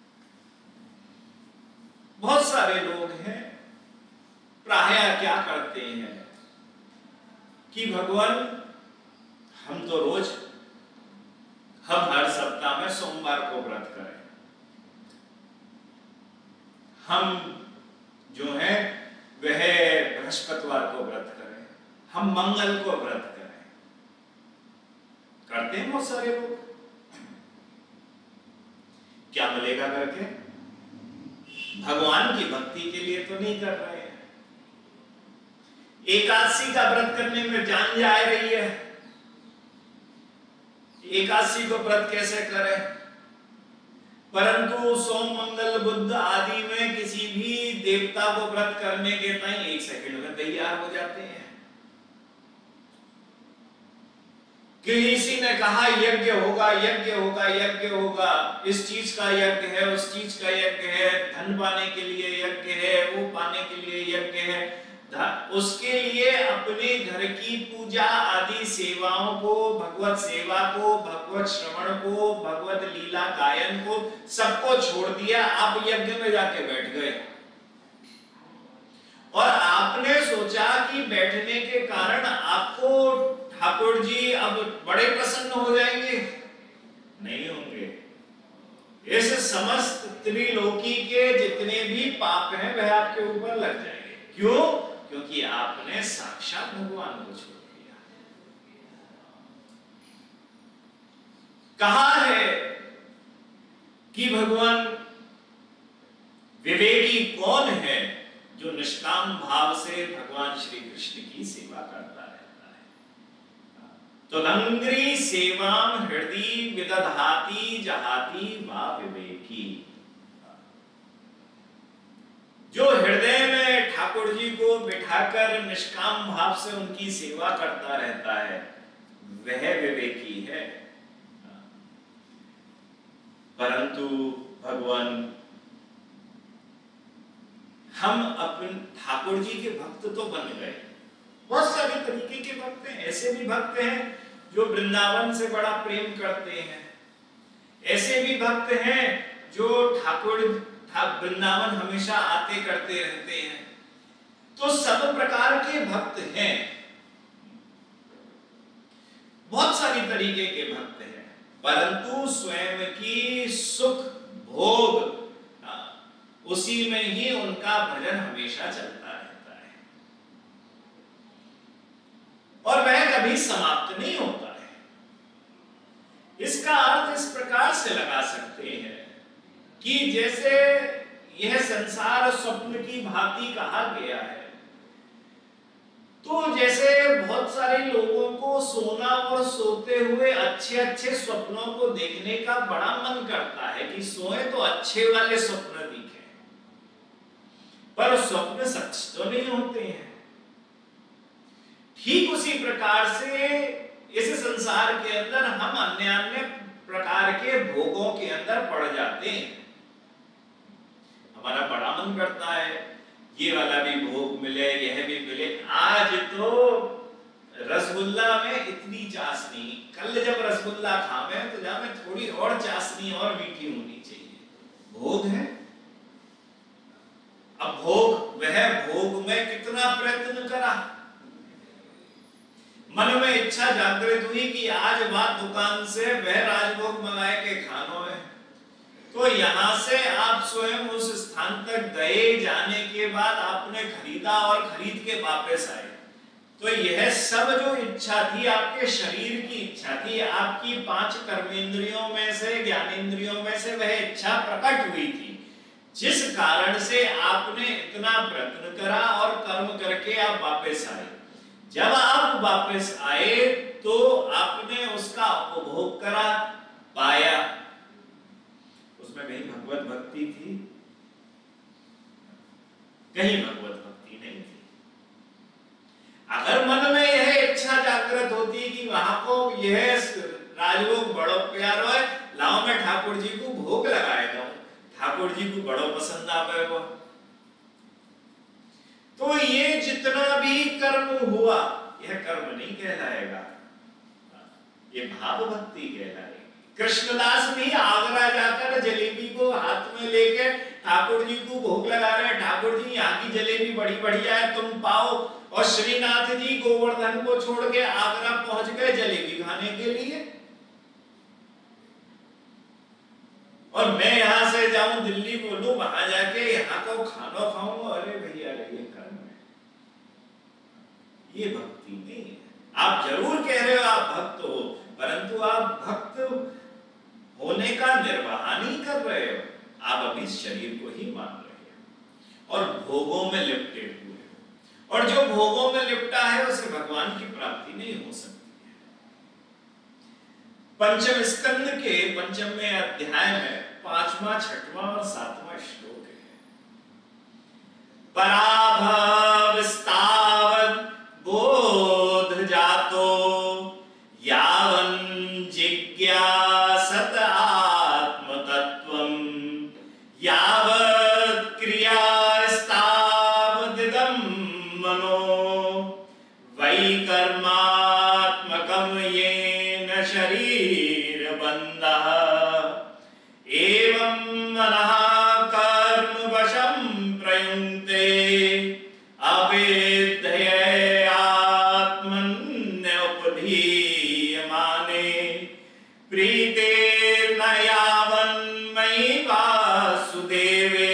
बहुत सारे लोग हैं, प्रायः क्या करते हैं कि भगवान हम तो रोज, हम हर सप्ताह में सोमवार को व्रत करें, हम जो है वह बृहस्पतिवार को व्रत करें, हम मंगल को व्रत करें। करते हैं बहुत सारे लोग। क्या मिलेगा करके? भगवान की भक्ति के लिए तो नहीं कर रहे हैं। एकादशी का व्रत करने में जान जा रही है, एकादशी को व्रत कैसे करें, परंतु सोम मंगल बुध आदि में किसी भी देवता को व्रत करने के टाइम एक सेकंड में तैयार हो जाते हैं। किसी ने कहा यज्ञ होगा, यज्ञ होगा, यज्ञ होगा, इस चीज का यज्ञ है, उस चीज का यज्ञ है, धन पाने के लिए यज्ञ है, वो पाने के लिए यज्ञ है, उसके लिए अपने घर की पूजा आदि सेवाओं को, भगवत सेवा को, भगवत श्रवण को, भगवत लीला गायन को, सबको छोड़ दिया। आप यज्ञ में जाके बैठ गए और आपने सोचा कि बैठने के कारण आपको ठाकुर जी अब बड़े प्रसन्न हो जाएंगे। नहीं होंगे। इस समस्त त्रिलोकी के जितने भी पाप हैं वह आपके ऊपर लग जाएंगे। क्यों? क्योंकि आपने साक्षात भगवान को छोड़ दिया। कहा है कि भगवान विवेकी कौन है? जो निष्काम भाव से भगवान श्री कृष्ण की सेवा करता रहता है। तो तदंघ्रि सेवाम हृदि विदधाति जहाति वा विवेकी। जो हृदय में ठाकुर जी को बिठाकर निष्काम भाव से उनकी सेवा करता रहता है वह विवेकी है। परंतु भगवान, हम अपने ठाकुर जी के भक्त तो बन गए, बहुत सारे तरीके के भक्त हैं। ऐसे भी भक्त हैं जो वृंदावन से बड़ा प्रेम करते हैं, ऐसे भी भक्त हैं जो ठाकुर वृंदावन हमेशा आते करते रहते हैं। तो सब प्रकार के भक्त हैं, बहुत सारी तरीके के भक्त हैं, परंतु स्वयं की सुख भोग उसी में ही उनका भजन हमेशा चलता रहता है और वह कभी समाप्त नहीं होता है। इसका अर्थ इस प्रकार से लगा सकते हैं कि जैसे यह संसार स्वप्न की भांति कहा गया है, तो जैसे बहुत सारे लोगों को सोना और सोते हुए अच्छे अच्छे स्वप्नों को देखने का बड़ा मन करता है कि सोए तो अच्छे वाले स्वप्न दिखे, पर स्वप्न सच तो नहीं होते हैं। ठीक उसी प्रकार से इस संसार के अंदर हम अन्य अन्य प्रकार के भोगों के अंदर पड़ जाते हैं। हमारा बड़ा मन करता है ये वाला भी भोग मिले, यह भी मिले। आज तो रसगुल्ला में इतनी चाशनी, कल जब रसगुल्ला खावे तो जामे थोड़ी और चाशनी और मीठी होनी चाहिए। भोग है। अब भोग, वह भोग में कितना प्रयत्न करा, मन में इच्छा जागृत हुई कि आज बात दुकान से वह राजभोग मंगाए के खानो है, तो यहां से आप स्वयं उस स्थान तक गए, जाने के बाद आपने खरीदा और खरीद के वापस आए, तो यह सब जो इच्छा थी आपके शरीर की इच्छा थी, आपकी पांच कर्मेंद्रियों में से, ज्ञानेंद्रियों में से वह इच्छा प्रकट हुई थी, जिस कारण से आपने इतना प्रयत्न करा और कर्म करके आप वापस आए। जब आप वापस आए तो आपने उसका उपभोग करा, पाया, उसमें कहीं भगवत भक्ति थी, कहीं भगवत भक्ति नहीं थी। अगर मन में यह इच्छा जागृत होती कि वहां को यह राजभोग बड़ो प्यारो है, लाओ मैं ठाकुर जी को भोग लगाएगा, ठाकुर जी को बड़ो पसंद आवेगा, तो ये जितना भी कर्म हुआ यह कर्म नहीं कहलाएगा, ये भाव भक्ति कहलाएगी। कृष्णदास भी आगरा जाकर जलेबी को हाथ में लेकर ठाकुर जी को भोग लगा रहे हैं, ठाकुर जी यहाँ की जलेबी बड़ी बढ़िया है, तुम पाओ। और श्रीनाथ जी गोवर्धन को छोड़ के आगरा पहुंच गए जलेबी खाने के लिए, और मैं यहां से जाऊं दिल्ली बोलूं, वहां जाके यहाँ को खाना खाऊं, अरे भैया ये कर्म है, ये भक्ति नहीं है। आप जरूर कह रहे हो आप भक्त हो, परंतु आप भक्त होने का निर्वाह नहीं कर रहे हो, आप अभी शरीर को ही मान रहे हो और भोगों में लिपटे हुए हो, और जो भोगों में लिपटा है उसे भगवान की प्राप्ति नहीं हो सकती है। पंचम स्कंद के पंचमवें अध्याय में पांचवा, छठवां और सातवां श्लोक है। पराभव स्तावत् बोध जातो यावन् जिज्ञासत आत्मतत्त्वम् यावत् क्रियास्तावदिदं मनो वैकर्मात्मकं येन शरीरबन्धः एवं मनः कर्म वशं प्रयुङ्क्ते अविद्यते आत्मन्युपधीयमाने प्रीतेर्न यावन्मयि वासुदेवे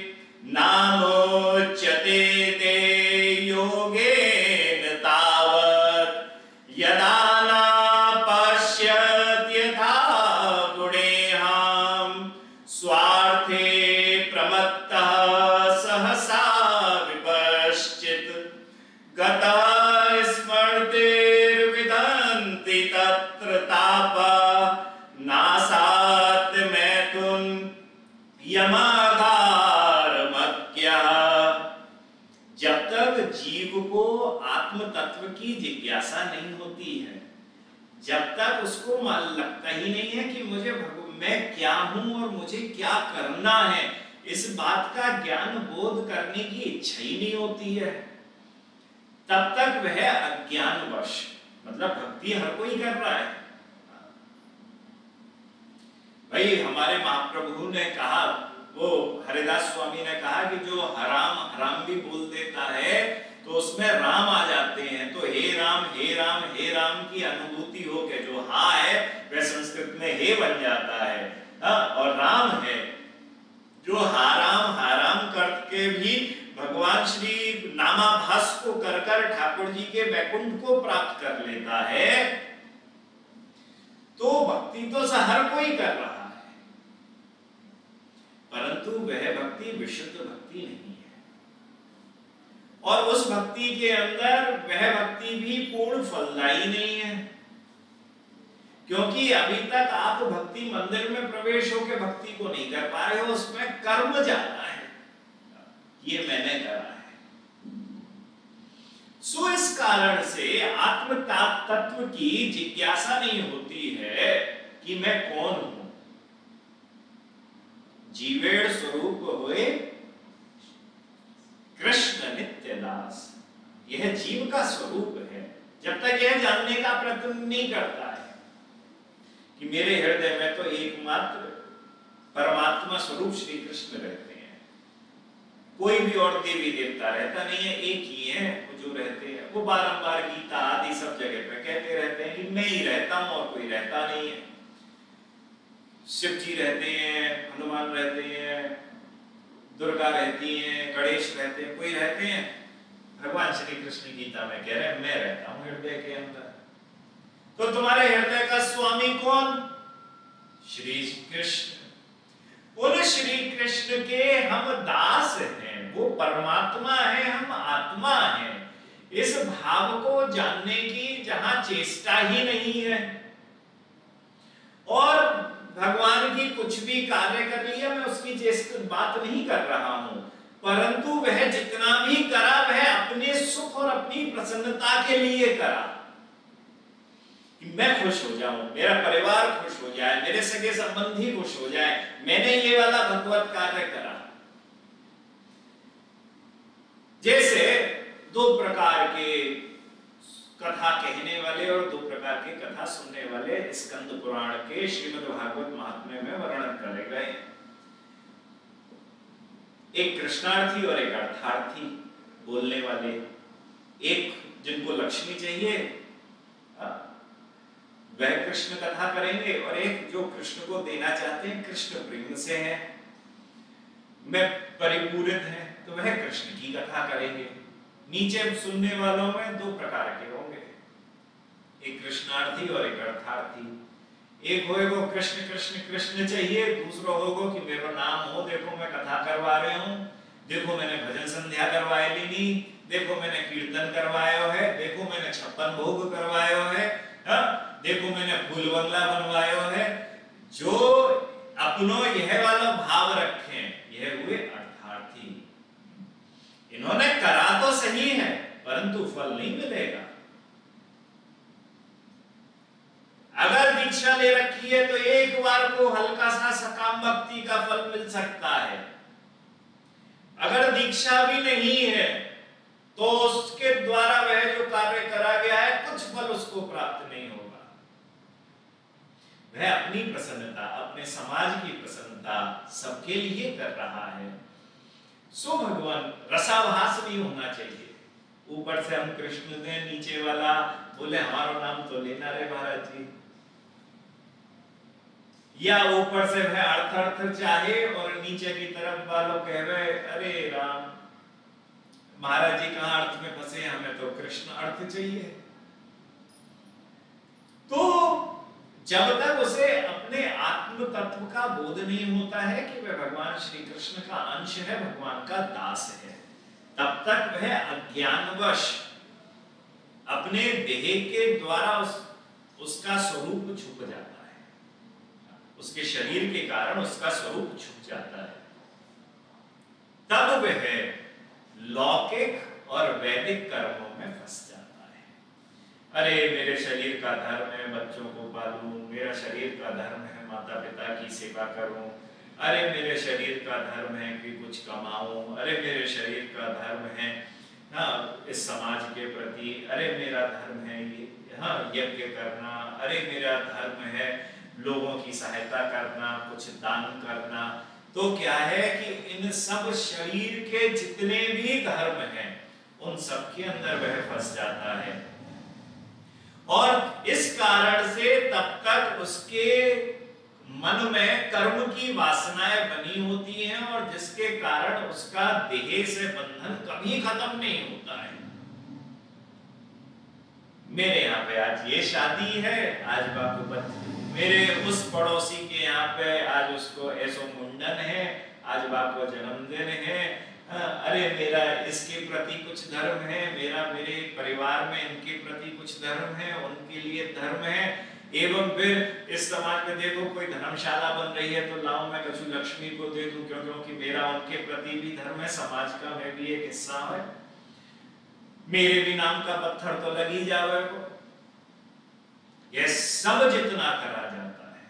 नामोच्यते ते योगेन तावत् यदा न पश्यत्यथा गुणेहां स्वार्थे प्रमत्तः सहसा विपश्चित् गतः स्मृतिर्विदन्ति तत्र तापा नासात् मैथुन यमागारमज्ञः जीव को आत्म तत्व की जिज्ञासा नहीं होती है, जब तक उसको लगता ही नहीं है कि मुझे मैं क्या हूं और मुझे क्या करना है, इस बात का ज्ञान बोध करने की इच्छा ही नहीं होती है, तब तक वह अज्ञानवश, मतलब भक्ति हर कोई कर रहा है। भाई हमारे महाप्रभु ने कहा, वो हरिदास स्वामी ने कहा कि जो हराम हराम भी बोल देता है तो उसमें राम आ जाते हैं, तो हे राम हे राम हे राम की अनुभूति हो के जो हा है वह संस्कृत में हे बन जाता है। हा? और राम है जो हाराम हाराम करके भी भगवान श्री नामाभास को कर कर ठाकुर जी के वैकुंठ को प्राप्त कर लेता है, तो भक्ति तो हर कोई कर रहा है, परंतु वह भक्ति विशुद्ध भक्ति नहीं है। और उस भक्ति के अंदर वह भक्ति भी पूर्ण फलदायी नहीं है, क्योंकि अभी तक आप भक्ति मंदिर में प्रवेश होकर भक्ति को नहीं कर पा रहे हो, उसमें कर्म ज्यादा है, ये मैंने करा है। सो इस कारण से आत्म तत्व की जिज्ञासा नहीं होती है कि मैं कौन हूं। जीवेड़ स्वरूप हुए कृष्ण नित्य दास, यह जीव का स्वरूप है। जब तक यह जानने का प्रयत्न नहीं करता है कि मेरे हृदय में तो एकमात्र परमात्मा स्वरूप श्री कृष्ण रहते हैं, कोई भी और देवी देवता रहता नहीं है, एक ही है वो जो रहते हैं। वो बारंबार गीता आदि सब जगह पे कहते रहते हैं कि मैं ही रहता हूं और कोई रहता नहीं है। शिव जी रहते हैं, हनुमान रहते हैं, दुर्गा रहती हैं, गणेश रहते हैं, कोई रहते हैं? भगवान श्री कृष्ण गीता में कह रहे हैं मैं रहता हूं हृदय के अंदर। तो तुम्हारे हृदय का स्वामी कौन? श्री कृष्ण। उन श्री कृष्ण के हम दास हैं, वो परमात्मा है, हम आत्मा हैं। इस भाव को जानने की जहां चेष्टा ही नहीं है, और भगवान की कुछ भी कार्य कर लिया, मैं उसकी चेष्टा बात नहीं कर रहा हूं, परंतु वह जितना भी करा वह अपने सुख और अपनी प्रसन्नता के लिए करा, कि मैं खुश हो जाऊं, मेरा परिवार खुश हो जाए, मेरे सगे संबंधी खुश हो जाए, मैंने ये वाला भगवत कार्य करा। जैसे दो प्रकार के कथा कहने वाले और दो प्रकार के कथा सुनने वाले स्कंद पुराण के श्रीमद् भागवत महात्म्य में वर्णन करे गए। एक कृष्णार्थी और एक अर्थार्थी बोलने वाले, एक जिनको लक्ष्मी चाहिए वह कृष्ण कथा करेंगे, और एक जो कृष्ण को देना चाहते हैं, कृष्ण प्रेम से है, मैं परिपूरित है, तो वह कृष्ण की कथा करेंगे। नीचे सुनने वालों में दो प्रकार के होंगे, एक कृष्णार्थी और एक अर्थार्थी। एक होएगो कृष्ण कृष्ण कृष्ण चाहिए, दूसरा होगो कि मेरा नाम हो, देखो मैं कथा करवा रहे हूं, देखो मैंने भजन संध्या करवाए ली, देखो मैंने कीर्तन करवाया है, देखो मैंने छप्पन भोग करवाया है, हा? देखो मैंने फूल बंगला बनवाया है। जो अपनों यह वाला भाव रखें, यह हुए अर्थार्थी। इन्होंने करा तो सही है, परंतु फल नहीं मिलेगा। अगर दीक्षा ले रखी है तो एक बार को हल्का सा सकाम भक्ति का फल मिल सकता है, अगर दीक्षा भी नहीं है तो उसके द्वारा वह जो कार्य करा गया है कुछ फल उसको प्राप्त नहीं होगा। वह अपनी प्रसन्नता, अपने समाज की प्रसन्नता सबके लिए कर रहा है। सो भगवान रसाभास नहीं होना चाहिए। ऊपर से हम कृष्ण ने, नीचे वाला बोले हमारा नाम तो लेना रे महाराज जी, या ऊपर से वह अर्थ अर्थ चाहे और नीचे की तरफ वालों कह रहे अरे राम महाराज जी कहां अर्थ में फंसे, हमें तो कृष्ण अर्थ चाहिए। तो जब तक उसे अपने आत्म तत्व का बोध नहीं होता है कि वह भगवान श्री कृष्ण का अंश है, भगवान का दास है, तब तक वह अज्ञानवश अपने देह के द्वारा उस, उसका स्वरूप छुप जाता है, उसके शरीर के कारण उसका स्वरूप छुप जाता है। तब वह लौकिक और वैदिक वैदिक कर्मों में फंस जाता है। अरे मेरे शरीर का धर्म है बच्चों को पालूं, मेरा शरीर का धर्म है माता पिता की सेवा करूं, अरे मेरे शरीर का धर्म है कि कुछ कमाऊं, अरे मेरे शरीर का धर्म है हाँ इस समाज के प्रति, अरे मेरा धर्म है ये हाँ यज्ञ करना, अरे मेरा धर्म है लोगों की सहायता करना, कुछ दान करना। तो क्या है कि इन सब शरीर के जितने भी धर्म हैं उन सब के अंदर वह फंस जाता है और इस कारण से तब तक उसके मन में कर्म की वासनाएं बनी होती हैं और जिसके कारण उसका देह से बंधन कभी खत्म नहीं होता है। मेरे यहाँ पे आज ये शादी है, आज बापू बच्चे, मेरे उस पड़ोसी के यहाँ पे आज उसको ऐसो मुंडन है, आज बाप को जन्मदिन है, अरे मेरा इसके प्रति कुछ धर्म है, मेरा मेरे परिवार में इनके प्रति कुछ धर्म है, उनके लिए धर्म है। एवं फिर इस समाज में देखो कोई धर्मशाला बन रही है तो लाओ मैं कछु लक्ष्मी को दे दूं क्यों क्योंकि मेरा उनके प्रति भी धर्म है, समाज का मैं भी एक हिस्सा है, मेरे भी नाम का पत्थर तो लगी जावे को। यह सब जितना करा जाता है,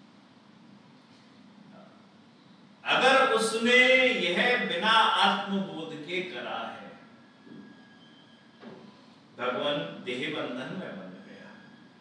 अगर उसने यह बिना आत्मबोध के करा है, भगवान देह बंधन में बन गया।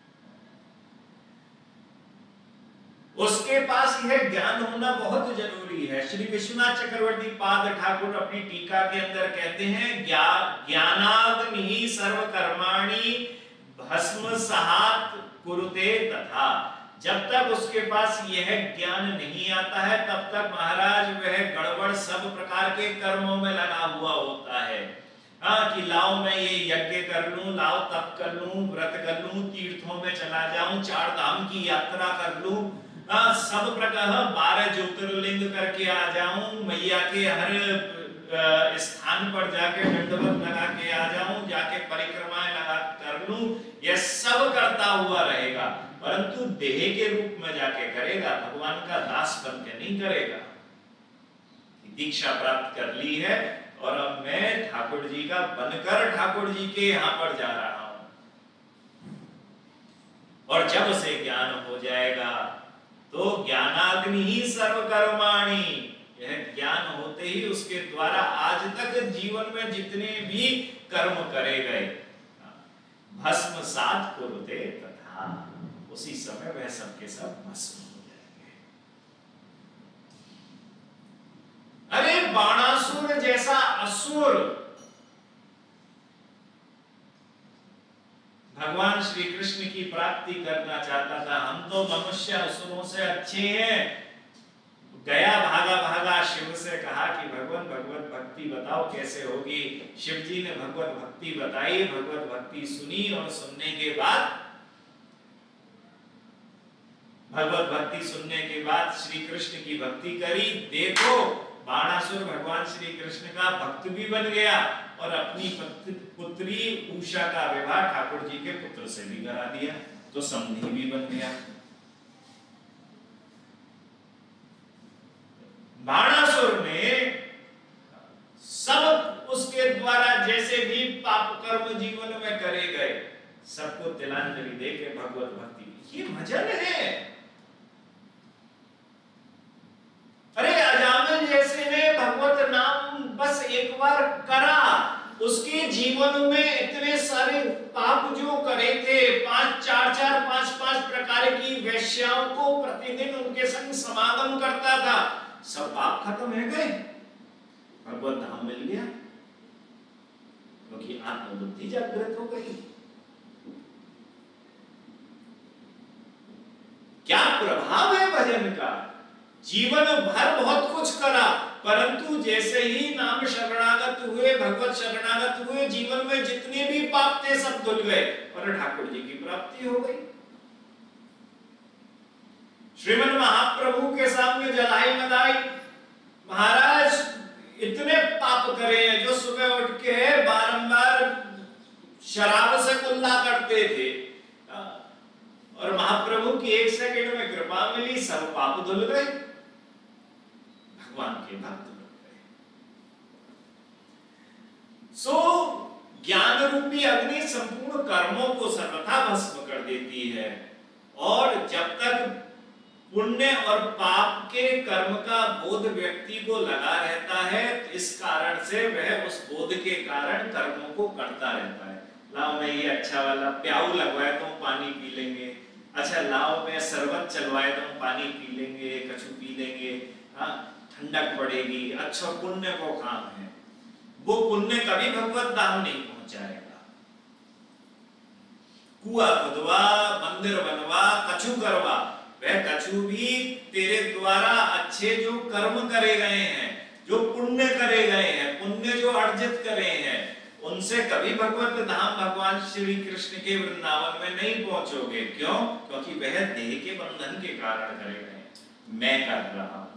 उसके पास यह ज्ञान होना बहुत जरूरी है। श्री विश्वनाथ चक्रवर्ती पाद ठाकुर अपनी टीका के अंदर कहते हैं ज्ञा, ज्ञानाग्नि सर्व कर्माणि भस्मसात् कुरुते तथा। जब तक उसके पास यह ज्ञान नहीं आता है तब तक महाराज वह गड़बड़ सब प्रकार के कर्मों में लगा हुआ होता है। हाँ कि लाओ मैं ये यज्ञ कर लूं, लाओ तप कर लूं, व्रत कर लूं, तीर्थों में चला जाऊं, चार धाम की यात्रा कर लूं, हाँ सब प्रकार बारह ज्योतिर्लिंग करके आ जाऊं, मैया के हर स्थान पर जाके दंडवत लगा के आ जाऊं, जाके परिक्रमाएं लगा कर लूं, यह सब करता हुआ रहेगा, परंतु देह के रूप में जाके करेगा, भगवान का दास बन के नहीं करेगा। दीक्षा प्राप्त कर ली है और अब मैं ठाकुर जी का बनकर ठाकुर जी के यहाँ पर जा रहा हूं, और जब उसे ज्ञान हो जाएगा तो ज्ञानाग्नि ही सर्व कर्माणि, यह ज्ञान होते ही उसके द्वारा आज तक जीवन में जितने भी कर्म करे गए भस्मसात् कुरुते तथा, उसी समय वह सबके सब भस्म हो जाएंगे। अरे बाणासुर जैसा असुर भगवान श्री कृष्ण की प्राप्ति करना चाहता था। हम तो मनुष्य असुरों से अच्छे हैं। गया भागा भागा शिव से कहा कि भगवान भगवत भक्ति बताओ कैसे होगी। शिव जी ने भगवत भक्ति बताई, भगवत भक्ति सुनी और सुनने के बाद भगवत भक्ति सुनने के बाद श्री कृष्ण की भक्ति करी। देखो बाणासुर भगवान श्री कृष्ण का भक्त भी बन गया और अपनी पुत्री उषा का विवाह ठाकुर जी के पुत्र से भी करा दिया, तो समधी भी बन गया। बाणासुर ने सब उसके द्वारा जैसे भी पाप कर्म जीवन में करे गए सबको तिलांजलि देके भगवत भक्ति, ये भजन है। अरे अजामिल जैसे ने भगवत नाम बस एक बार करा, उसके जीवन में इतने सारे पाप जो करे थे, पांच चार चार पांच पांच प्रकार की वैश्याओं को प्रतिदिन उनके संग समागम करता था, सब पाप खत्म हो गए, भगवत धाम मिल गया, क्योंकि आत्मबुद्धि जागृत हो गई। क्या प्रभाव है भजन का। जीवन भर बहुत कुछ करा, परंतु जैसे ही नाम शरणागत हुए, भगवत शरणागत हुए, जीवन में जितने भी पाप थे सब धुल गए और ठाकुर जी की प्राप्ति हो गई। श्रीमन महाप्रभु के सामने जलाई मदाई, महाराज इतने पाप करे हैं, जो सुबह उठ के बारंबार शराब से कुल्ला करते थे, और महाप्रभु की एक सेकंड में कृपा मिली, सब पाप धुल गए, भगवान के भक्त बन गए। सो रूपी अग्नि संपूर्ण कर्मों को सर्वथा भस्म कर देती है, और जब तक पुण्य और पाप के कर्म का बोध व्यक्ति को लगा रहता है, तो इस कारण से वह उस बोध के कारण कर्मों को करता रहता है। लाओ मैं ये अच्छा वाला प्याऊ लगवाए तो पानी पी लेंगे, अच्छा लाओ मैं शरबत चलवाए तो पानी पी लेंगे, कछु पी लेंगे, हाँ ठंडक पड़ेगी, अच्छा पुण्य को काम है। वो पुण्य कभी भगवत धाम नहीं पहुंचाएगा। कुआ खुदवा, मंदिर बनवा, कछु करवा, वह कछु भी तेरे द्वारा अच्छे जो कर्म करे गए हैं, जो पुण्य करे गए हैं, पुण्य जो अर्जित करे हैं, उनसे कभी भगवत धाम भगवान श्री कृष्ण के वृंदावन में नहीं पहुंचोगे। क्यों? क्योंकि वह देह के बंधन के कारण करे गए, मैं कर रहा हूं।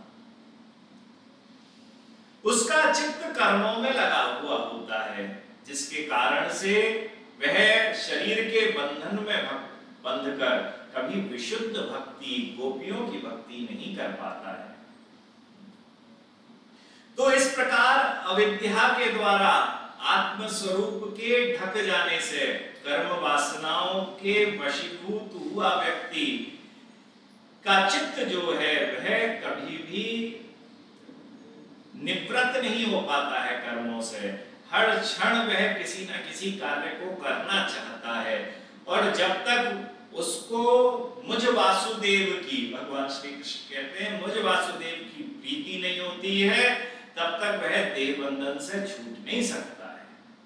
उसका चित्त कर्मों में लगा हुआ होता है, जिसके कारण से वह शरीर के बंधन में बंध कर कभी विशुद्ध भक्ति, गोपियों की भक्ति नहीं कर पाता है। तो इस प्रकार अविद्या के द्वारा आत्म स्वरूप के ढक जाने से कर्म वासनाओं के वशीभूत हुआ व्यक्ति का चित्त जो है वह कभी भी निवृत्त नहीं हो पाता है कर्मों से। हर क्षण वह किसी न किसी कार्य को करना चाहता है, और जब तक उसको मुझ वासुदेव की, भगवान श्री कृष्ण कहते हैं मुझ वासुदेव की प्रीति नहीं होती है, तब तक वह देह बंधन से छूट नहीं सकता है।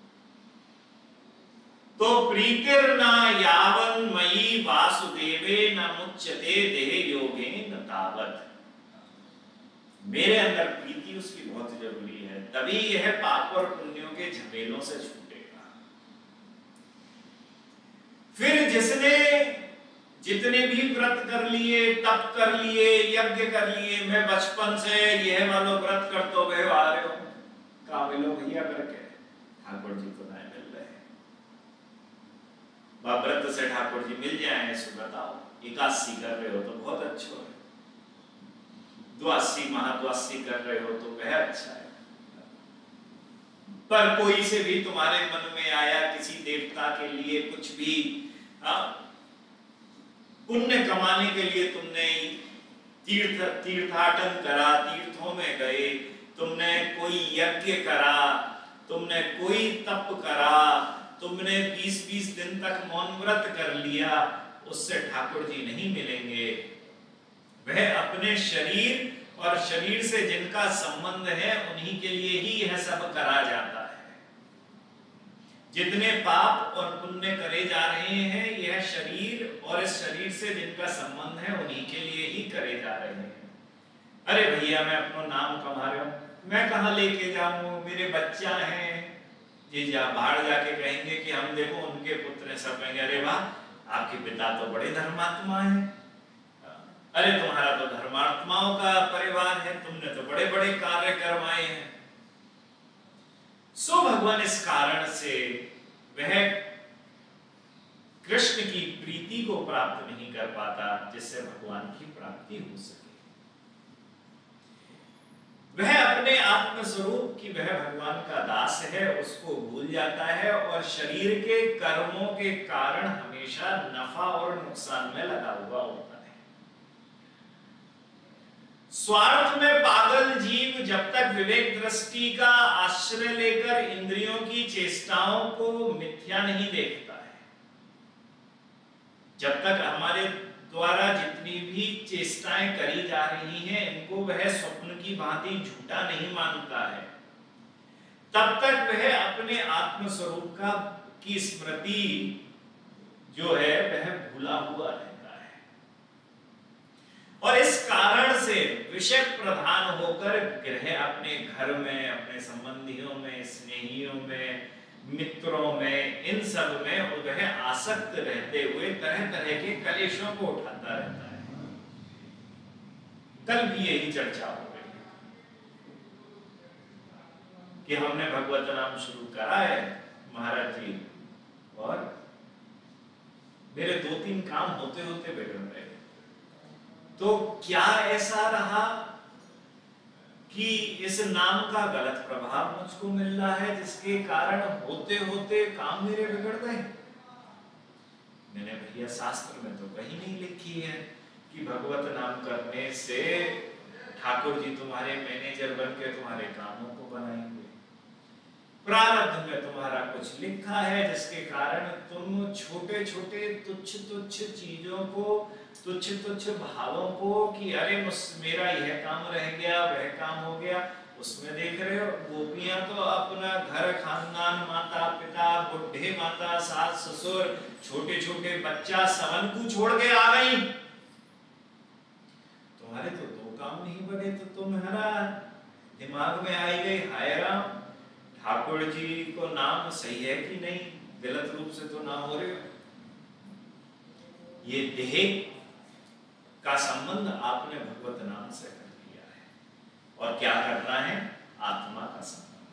तो प्रीतिर न यावन मयि वासुदेवे न मुच्यते देह योगेन तावत। मेरे अंदर प्रीति उसकी बहुत जरूरी है, तभी यह पाप और पुण्यों के झमेलों से छूटेगा। फिर जिसने जितने भी व्रत कर लिए, तप कर लिए, यज्ञ कर लिए, मैं बचपन से यह वालों व्रत करते हुए आ रहे हो, कहाँ मिलो भैया करके, ठाकुर जी तो नहीं मिल रहे। व्रत से ठाकुर जी मिल जाए ऐसे बताओ। एकादशी कर रहे हो तो बहुत अच्छा है, द्वादशी महाद्वादशी कर रहे हो तो वह अच्छा है, पर कोई से भी तुम्हारे मन में आया किसी देवता के लिए कुछ भी पुण्य कमाने के लिए, तुमने तीर्थ तीर्थाटन करा, तीर्थों में गए, तुमने कोई यज्ञ करा, तुमने कोई तप करा, तुमने बीस बीस दिन तक मौन व्रत कर लिया, उससे ठाकुर जी नहीं मिलेंगे। वह अपने शरीर और शरीर से जिनका संबंध है उन्हीं के लिए ही यह सब करा जाता है। जितने पाप और पुण्य करे जा रहे हैं, यह शरीर और इस शरीर से जिनका संबंध है उन्हीं के लिए ही करे जा रहे हैं। अरे भैया मैं अपना नाम कमा रहा हूं, मैं कहां लेके जाऊं, मेरे बच्चा हैं, जी जा बाहर जाके कहेंगे कि हम देखो उनके पुत्र हैं, सब कहेंगे अरे वाह आपके पिता तो बड़े धर्मात्मा हैं, अरे तुम्हारा तो धर्मात्माओं का परिवार है, तुमने तो बड़े बड़े कार्य करवाए हैं। सो भगवान इस कारण से वह कृष्ण की प्रीति को प्राप्त नहीं कर पाता, जिससे भगवान की प्राप्ति हो सके। वह अपने आत्म स्वरूप की वह भगवान का दास है, उसको भूल जाता है और शरीर के कर्मों के कारण हमेशा नफा और नुकसान में लगा हुआ होता है। स्वार्थ में पागल जीव जब तक विवेक दृष्टि का आश्रय लेकर इंद्रियों की चेष्टाओं को मिथ्या नहीं देखता है, जब तक हमारे द्वारा जितनी भी चेष्टाएं करी जा रही हैं इनको वह स्वप्न की भांति झूठा नहीं मानता है, तब तक वह अपने आत्म स्वरूप का की स्मृति जो है वह भूला हुआ रहता है। और इस कारण से विषय प्रधान होकर ग्रह अपने घर में, अपने संबंधियों में, स्नेहियों में, मित्रों में, इन सब में वह आसक्त रहते हुए तरह तरह के कलेशों को उठाता रहता है। कल भी यही चर्चा हो गई कि हमने भगवत नाम शुरू करा है महाराज जी, और मेरे दो तीन काम होते होते बिगड़ गए। तो क्या ऐसा रहा कि इस नाम का गलत प्रभाव मुझको मिल रहा है, जिसके कारण होते होते काम मेरे बिगड़ गए। मैंने भैया शास्त्र में तो कहीं नहीं लिखी है कि भगवत नाम करने से ठाकुर जी तुम्हारे मैनेजर बन के तुम्हारे कामों को बनाएंगे। प्रारब्ध में तुम्हारा कुछ लिखा है जिसके कारण तुम छोटे छोटे तुच्छ तुच्छ चीजों को, तुच्छ तुच्छ भावों को कि अरे मेरा यह काम रह गया, वह काम हो गया, उसमें देख रहे हो गोपियां तो अपना घर खानदान, माता पिता, बुढ़े माता, सास ससुर, छोटे छोटे बच्चा सबन को छोड़ के आ गई। तुम्हारे तो दो काम नहीं बने तो तुम्हारा दिमाग में आई गई हाय राम, ठाकुर जी को नाम सही है कि नहीं, गलत रूप से तो ना हो रहे हो। ये देह का संबंध आपने भगवत नाम से कर दिया है, और क्या करना है, आत्मा का संबंध।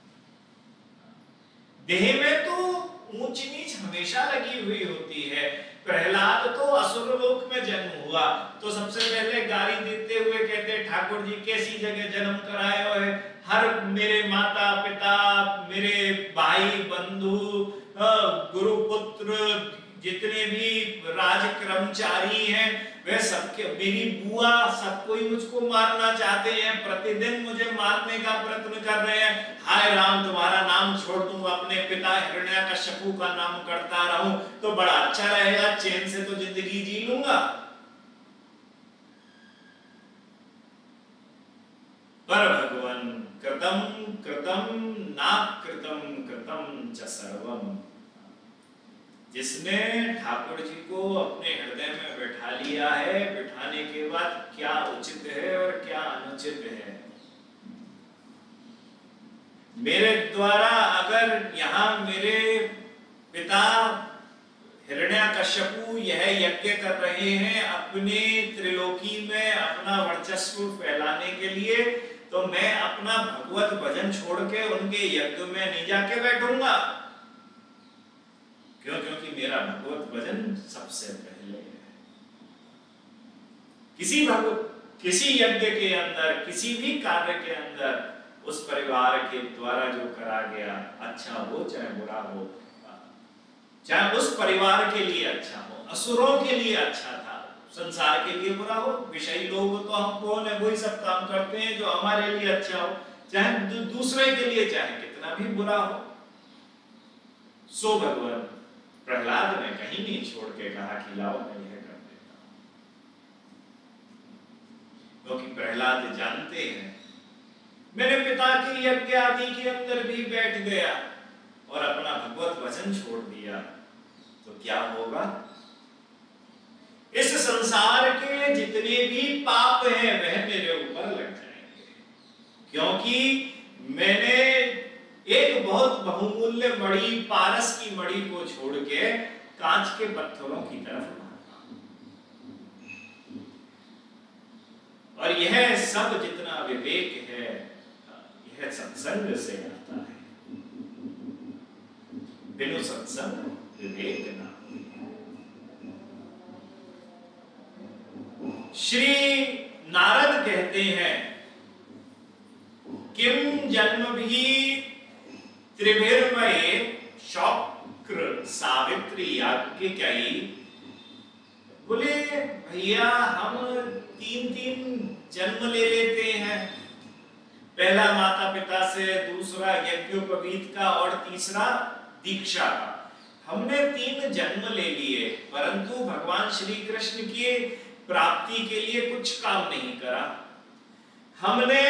देह में तो ऊंच नीच हमेशा लगी हुई होती है। प्रहलाद तो असुर लोक में जन्म हुआ तो सबसे पहले गाली देते हुए कहते ठाकुर जी कैसी जगह जन्म कराए हो है, हर मेरे माता पिता, मेरे भाई बंधु, गुरु पुत्र, जितने भी राज कर्मचारी हैं वे सबके, मेरी बुआ, सब कोई मुझको मारना चाहते हैं, प्रतिदिन मुझे मारने का प्रयत्न कर रहे हैं। हाय राम, तुम्हारा नाम छोड़ दूं, अपने पिता हिरण्याकश्यपु का नाम करता रहूं तो बड़ा अच्छा रहेगा, चैन से तो जिंदगी जी लूंगा। पर भगवान कृतम कृतम ना कृतम कृतम च सर्वम, जिसने ठाकुर जी को अपने हृदय में बैठा लिया है, बैठाने के बाद क्या उचित है और क्या अनुचित है। मेरे द्वारा अगर यहाँ मेरे पिता हिरण्याकश्यपु यह यज्ञ कर रहे हैं अपने त्रिलोकी में अपना वर्चस्व फैलाने के लिए, तो मैं अपना भगवत भजन छोड़ के उनके यज्ञ में नहीं जाके बैठूंगा। क्यों? क्योंकि मेरा भगवत भजन सबसे पहले है। किसी भगवत किसी यज्ञ के अंदर, किसी भी कार्य के अंदर उस परिवार के द्वारा जो करा गया, अच्छा हो चाहे बुरा हो, चाहे उस परिवार के लिए अच्छा हो, असुरों के लिए अच्छा था, संसार के लिए बुरा हो, विषयी लोग तो हम कौन है, वही सब काम करते हैं जो हमारे लिए अच्छा हो, चाहे दूसरे के लिए चाहे कितना भी बुरा हो। सो भगवान प्रहलाद ने कहीं नहीं छोड़ के कहा कि लाओ मैं यह कर देता हूं, क्योंकि प्रहलाद जानते हैं मेरे पिता की यज्ञ आदि के अंदर भी बैठ गया और अपना भगवत वचन छोड़ दिया तो क्या होगा, इस संसार के जितने भी पाप हैं वह मेरे ऊपर लग जाएंगे, क्योंकि मैंने एक बहुत बहुमूल्य मणि, पारस की मणि को छोड़ के कांच के पत्थरों की तरफ भागा। और यह सब जितना विवेक है यह सत्संग से आता है, बिनु सत्संग विवेक ना। श्री नारद कहते हैं किम जन्म भी त्रिभिर्मये शौक्र सावित्री याज्ञिकई, बोले भैया हम तीन तीन जन्म ले लेते हैं, पहला माता पिता से, दूसरा यज्ञोपवीत का और तीसरा दीक्षा का। हमने तीन जन्म ले लिए परंतु भगवान श्री कृष्ण की प्राप्ति के लिए कुछ काम नहीं करा। हमने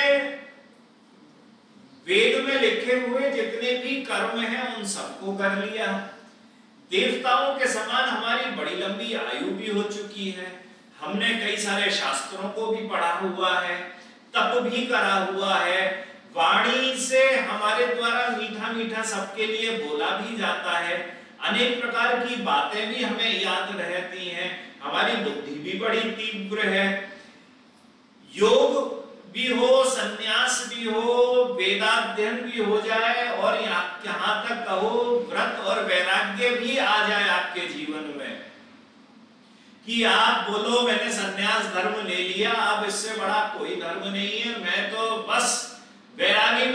वेद में लिखे हुए जितने भी कर्म हैं उन सबको कर लिया, देवताओं के समान हमारी बड़ी लंबी आयु भी हो चुकी है, हमने कई सारे शास्त्रों को भी पढ़ा हुआ है, तप भी करा हुआ है, वाणी से हमारे द्वारा मीठा मीठा सबके लिए बोला भी जाता है, अनेक प्रकार की बातें भी हमें याद रहती हैं, हमारी बुद्धि भी बड़ी तीव्र है, योग भी हो, संन्यास भी हो, वेदाध्ययन भी हो जाए और यहाँ तक कहो व्रत और वैराग्य भी आ जाए आपके जीवन में कि आप बोलो मैंने संन्यास धर्म ले लिया, अब इससे बड़ा कोई धर्म नहीं है, मैं तो बस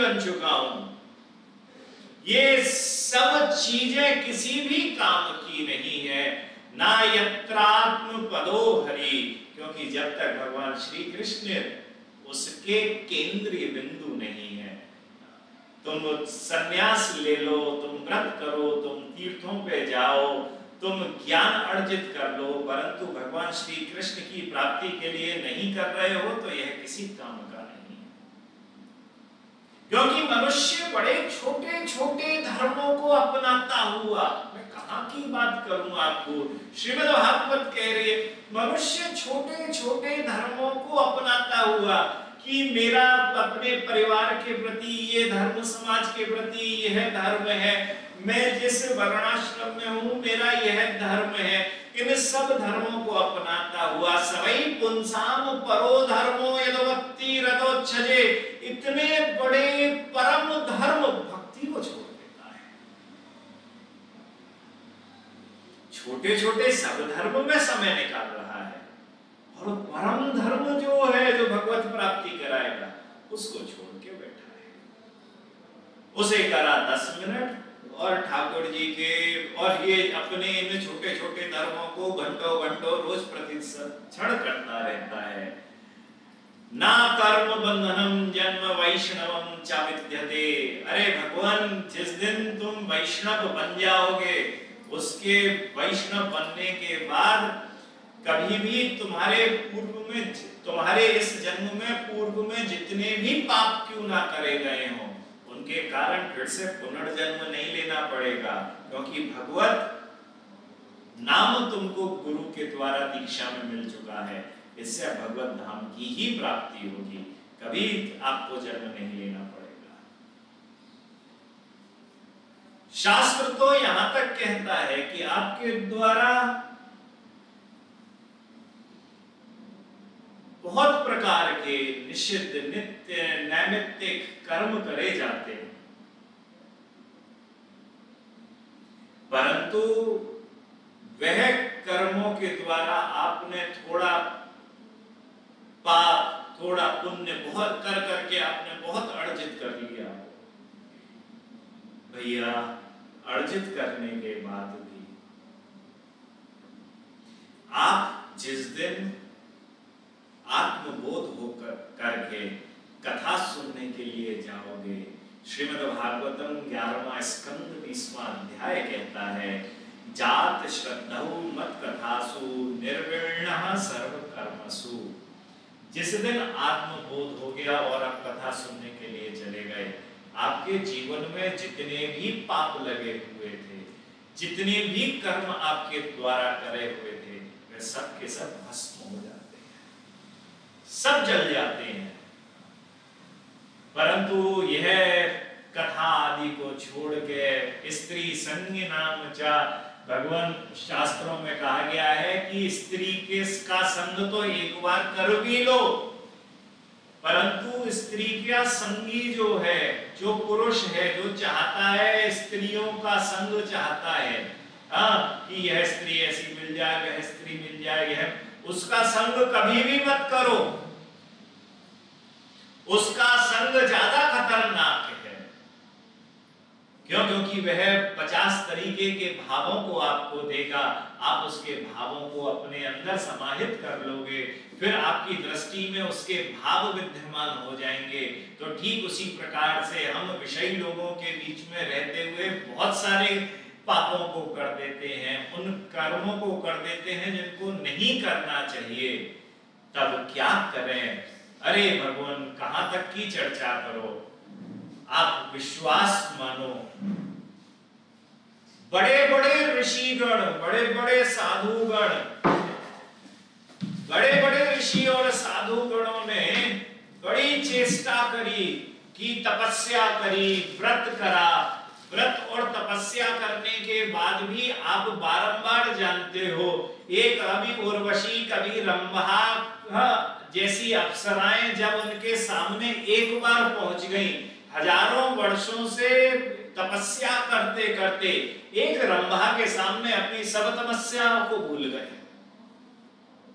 बन चुका हूं। ये सब चीजें किसी भी काम की नहीं है, ना यत्रात्म पदो हरि, क्योंकि जब तक भगवान श्री कृष्ण उसके केंद्रीय बिंदु नहीं है। तुम सन्यास ले लो, तुम व्रत करो, तुम तीर्थों पे जाओ, तुम ज्ञान अर्जित कर लो, परंतु भगवान श्री कृष्ण की प्राप्ति के लिए नहीं कर रहे हो तो यह किसी काम का नहीं है। क्योंकि मनुष्य बड़े छोटे छोटे धर्मों को अपनाता हुआ, मैं कहां की बात करूं आपको, श्रीमद् भागवत कह रही है, मनुष्य छोटे छोटे धर्मों को अपनाता हुआ कि मेरा अपने परिवार के प्रति ये धर्म, समाज के प्रति यह धर्म है, मैं जिस वर्णाश्रम में हूं मेरा यह धर्म है, इन सब धर्मों को अपनाता हुआ सवै पुंसाम परो धर्मो यदवत्ति रतोच्छजे, इतने बड़े परम धर्म भक्ति को छोड़ देता है। छोटे छोटे सब धर्म में समय निकाल रहा है और परम धर्म जो है, जो भगवत प्राप्ति कराएगा, उसको छोड़ के बैठा है। उसे करा दस मिनट और ठाकुर जी के और ये अपने इन छोटे छोटे धर्मों को घंटों घंटों रोज प्रतिक्षण करता रहता है। ना कर्म बंधनम जन्म वैष्णवम च विद्यते। अरे भगवान, जिस दिन तुम वैष्णव बन जाओगे, उसके वैष्णव बनने के बाद कभी भी तुम्हारे पूर्व में, तुम्हारे इस जन्म में पूर्व में जितने भी पाप क्यों ना करे गए हों, उनके कारण फिर से पुनर्जन्म नहीं लेना पड़ेगा, क्योंकि भगवत नाम तुमको गुरु के द्वारा दीक्षा में मिल चुका है। इससे भगवत धाम की ही प्राप्ति होगी, कभी आपको जन्म नहीं लेना पड़ेगा। शास्त्र तो यहां तक कहता है कि आपके द्वारा बहुत प्रकार के निषिद्ध नित्य नैमित्तिक कर्म करे जाते हैं, परंतु वह कर्मों के द्वारा आपने थोड़ा पाप, थोड़ा पुण्य बहुत कर करके आपने बहुत अर्जित कर लिया। भैया, अर्जित करने के बाद भी आप जिस दिन आत्मबोध होकर करके कथा सुनने के लिए जाओगे, श्रीमद् भागवतम ग्यारहवां स्कंद बीसवां अध्याय कहता है, जात श्रद्धौ मत कथासु निर्विण्णः सर्व कर्मसु। जिस दिन आत्मबोध हो गया और आप कथा सुनने के लिए चले गए, आपके जीवन में जितने भी पाप लगे हुए थे, जितने भी कर्म आपके द्वारा करे हुए थे, वे सब के सब भस्म हो जाते हैं, सब जल जाते हैं। परंतु यह कथा आदि को छोड़ के स्त्री संग नाम चा, भगवान शास्त्रों में कहा गया है कि स्त्री के का संग तो एक बार कर भी लो, परंतु स्त्री का संगी जो है, जो पुरुष है, जो चाहता है स्त्रियों का संग चाहता है, हाँ, कि यह स्त्री ऐसी मिल जाए, वह स्त्री मिल जाए, यह उसका संग कभी भी मत करो। उसका संग ज्यादा खतरनाक है। क्यों? क्योंकि वह पचास तरीके के भावों को आपको देगा, आप उसके भावों को अपने अंदर समाहित कर लोगे, फिर आपकी दृष्टि में उसके भाव विद्यमान हो जाएंगे। तो ठीक उसी प्रकार से हम विषयी लोगों के बीच में रहते हुए बहुत सारे पापों को कर देते हैं, उन कर्मों को कर देते हैं जिनको नहीं करना चाहिए। तब क्या करें? अरे भगवान, कहां तक की चर्चा करो, आप विश्वास मानो। बड़े बड़े ऋषिगण, बड़े बड़े साधुगण, बड़े बड़े ऋषि और साधुगणों ने बड़ी चेष्टा करी कि तपस्या करी, व्रत करा, व्रत और तपस्या करने के बाद भी आप बारंबार जानते हो, एक कभी उर्वशी, कभी रंभा जैसी अप्सराएं जब उनके सामने एक बार पहुंच गईं, हजारों वर्षों से तपस्या करते करते एक रंभा के सामने अपनी सब तपस्याओं को भूल गए।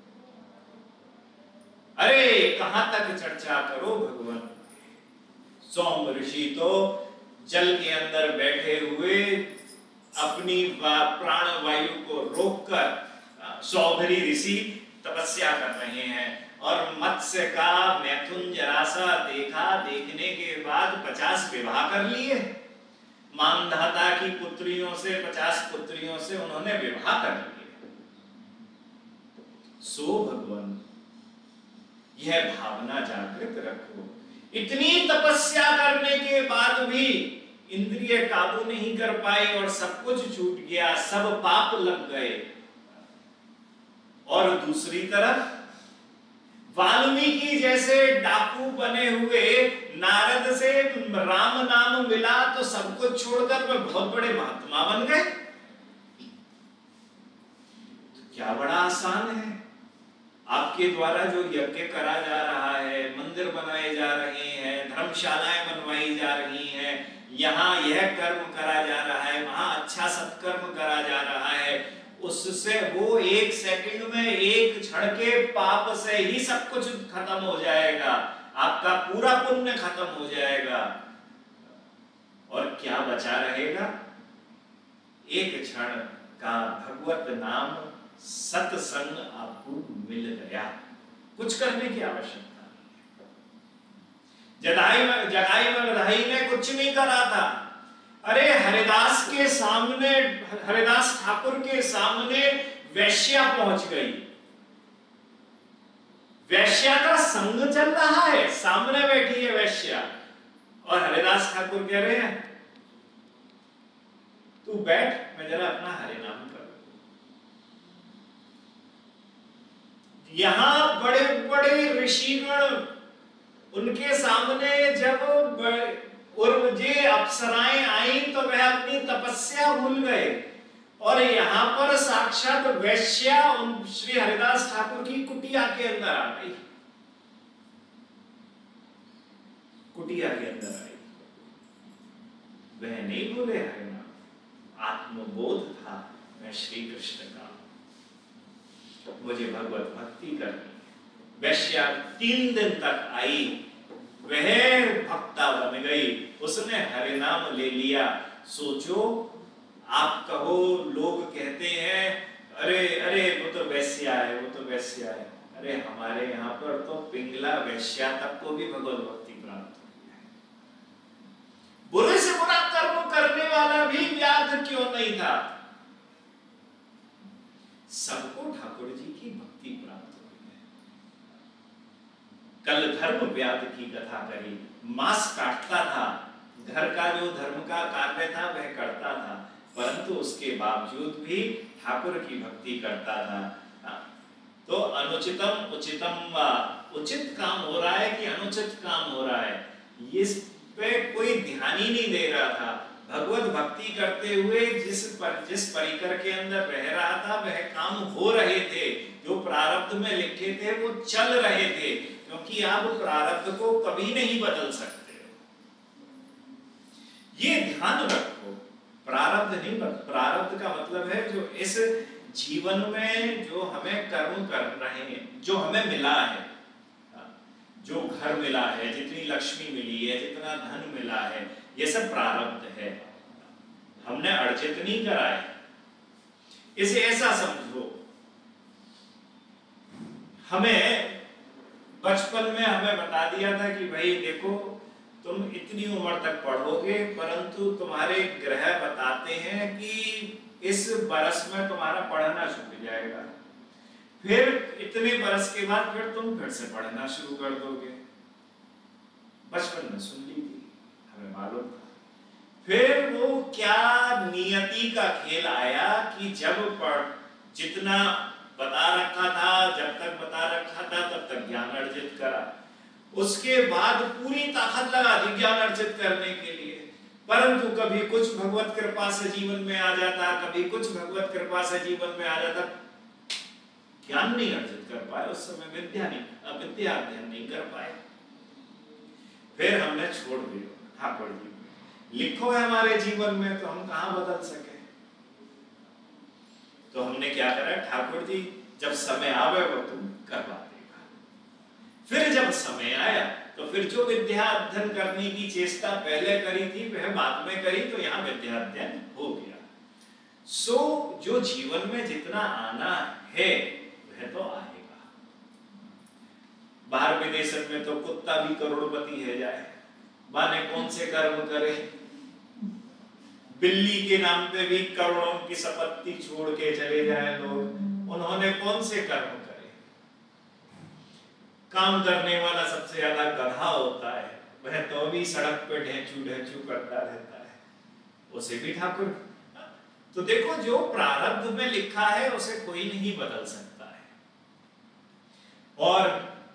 अरे कहां तक चर्चा करो भगवान, सोम ऋषि तो जल के अंदर बैठे हुए अपनी प्राण वायु को रोककर सौभरी ऋषि तपस्या कर रहे हैं। और मत्स्य का मैथुन जरा सा देखा, देखने के बाद पचास विवाह कर लिए। मानधाता की पुत्रियों से, पचास पुत्रियों से उन्होंने विवाह कर लिए। सो भगवान, यह भावना जागृत रखो। इतनी तपस्या करने के बाद भी इंद्रिय काबू नहीं कर पाई और सब कुछ छूट गया, सब पाप लग गए। और दूसरी तरफ वाल्मीकि जैसे डाकू बने हुए नारद से राम नाम मिला तो सब कुछ छोड़कर वे बहुत बड़े महात्मा बन गए। तो क्या बड़ा आसान है, आपके द्वारा जो यज्ञ करा जा रहा है, मंदिर बनाए जा रहे हैं, धर्मशालाएं बनवाई जा रही हैं, यहाँ यह कर्म करा जा रहा है, वहां अच्छा सत्कर्म करा जा रहा है, उससे वो एक सेकंड में, एक क्षण के पाप से ही सब कुछ खत्म हो जाएगा, आपका पूरा पुण्य खत्म हो जाएगा। और क्या बचा रहेगा? एक क्षण का भगवत नाम सत्संग आपको मिल गया, कुछ करने की आवश्यकता नहीं। जगाई जगाई मगधाई ने कुछ नहीं करा था। अरे हरिदास के सामने, हरिदास ठाकुर के सामने वैश्या पहुंच गई। वैश्या का संग चल रहा है, सामने बैठी है वैश्या, और हरिदास ठाकुर कह रहे हैं तू बैठ, मैं जरा अपना हरिनाम कर। यहां बड़े बड़े ऋषिगण, उनके सामने जब और जे अप्सराएं आई तो वह अपनी तपस्या भूल गए, और यहां पर साक्षात वैश्या उन श्री हरिदास ठाकुर की कुटिया के अंदर आ गई, कुटिया के अंदर आई। वह नहीं बोले हरिनाम, आत्मबोध था मैं श्री कृष्ण का, मुझे भगवत भक्ति करनी। वैश्या तीन दिन तक आई, वह भक्ता बन गई, उसने हरिनाम ले लिया। सोचो, आप कहो, लोग कहते हैं अरे अरे वो तो वैश्या है, वो तो वैश्या है। अरे हमारे यहाँ पर तो पिंगला वैश्या तक को भी भगवत भक्ति प्राप्त हुई है। बुरे से बुरा कर्म करने वाला भी व्याध क्यों नहीं था, सबको ठाकुर जी की भक्ति प्राप्त हुई है। कल धर्म व्याध की कथा करी, मांस काटता था, घर का जो धर्म का कार्य था वह करता था, परंतु उसके बावजूद भी ठाकुर की भक्ति करता था। तो अनुचितम उचितम वा, उचित काम हो रहा है कि अनुचित काम हो रहा है, इस पे कोई ध्यान ही नहीं दे रहा था। भगवत भक्ति करते हुए जिस पर जिस परिकर के अंदर रह रहा था वह काम हो रहे थे, जो प्रारब्ध में लिखे थे वो चल रहे थे, क्योंकि आप प्रारब्ध को कभी नहीं बदल सकते। ये ध्यान रखो, प्रारब्ध नहीं बदल, प्रारब्ध का मतलब है जो इस जीवन में जो हमें कर्म कर रहे हैं, जो हमें मिला है, जो घर मिला है, जितनी लक्ष्मी मिली है, जितना धन मिला है, ये सब प्रारब्ध है, हमने अर्जित नहीं करा है। इसे ऐसा समझो, हमें बचपन में हमें बता दिया था कि भाई देखो तुम इतनी उम्र तक पढ़ोगे, परंतु तुम्हारे ग्रह बताते हैं कि इस बरस में तुम्हारा पढ़ना छूट जाएगा, फिर इतने बरस के बाद फिर तुम फिर से पढ़ना शुरू कर दोगे। बचपन में सुन ली थी, हमें मालूम था। फिर वो क्या नियति का खेल आया कि जब पढ़ जितना बता रखा था, जब तक बता रखा था तब तक ज्ञान अर्जित करा, उसके बाद पूरी ताकत लगा दी ज्ञान अर्जित करने के लिए, परंतु कभी कुछ भगवत कृपा से जीवन में आ जाता, कभी कुछ भगवत कृपा से जीवन में आ जाता, ज्ञान नहीं अर्जित कर पाए, उस समय विद्या नहीं, अविद्या अध्ययन नहीं कर पाए। फिर हमने छोड़ दिया, ठाकुर जी लिखो है हमारे जीवन में तो हम कहां बदल सके। तो हमने क्या करा, ठाकुर जी जब समय आवे वो तुम करवा देगा। फिर जब समय आया तो फिर जो विद्या अध्ययन करने की चेष्टा पहले करी थी वह बाद में करी, तो यहाँ विद्या अध्ययन हो गया। सो जो जीवन में जितना आना है वह तो आएगा। बाहर विदेश में तो कुत्ता भी करोड़पति है जाए, माने कौन से कर्म करे। बिल्ली के नाम पे भी करोड़ों की संपत्ति छोड़ के चले जाए लोग, उन्होंने कौन से कर्म करे। काम करने वाला सबसे ज्यादा गधा होता है, वह तो भी सड़क पे ढेंचू ढेंचू करता रहता है, उसे भी ठाकुर। तो देखो जो प्रारब्ध में लिखा है उसे कोई नहीं बदल सकता है। और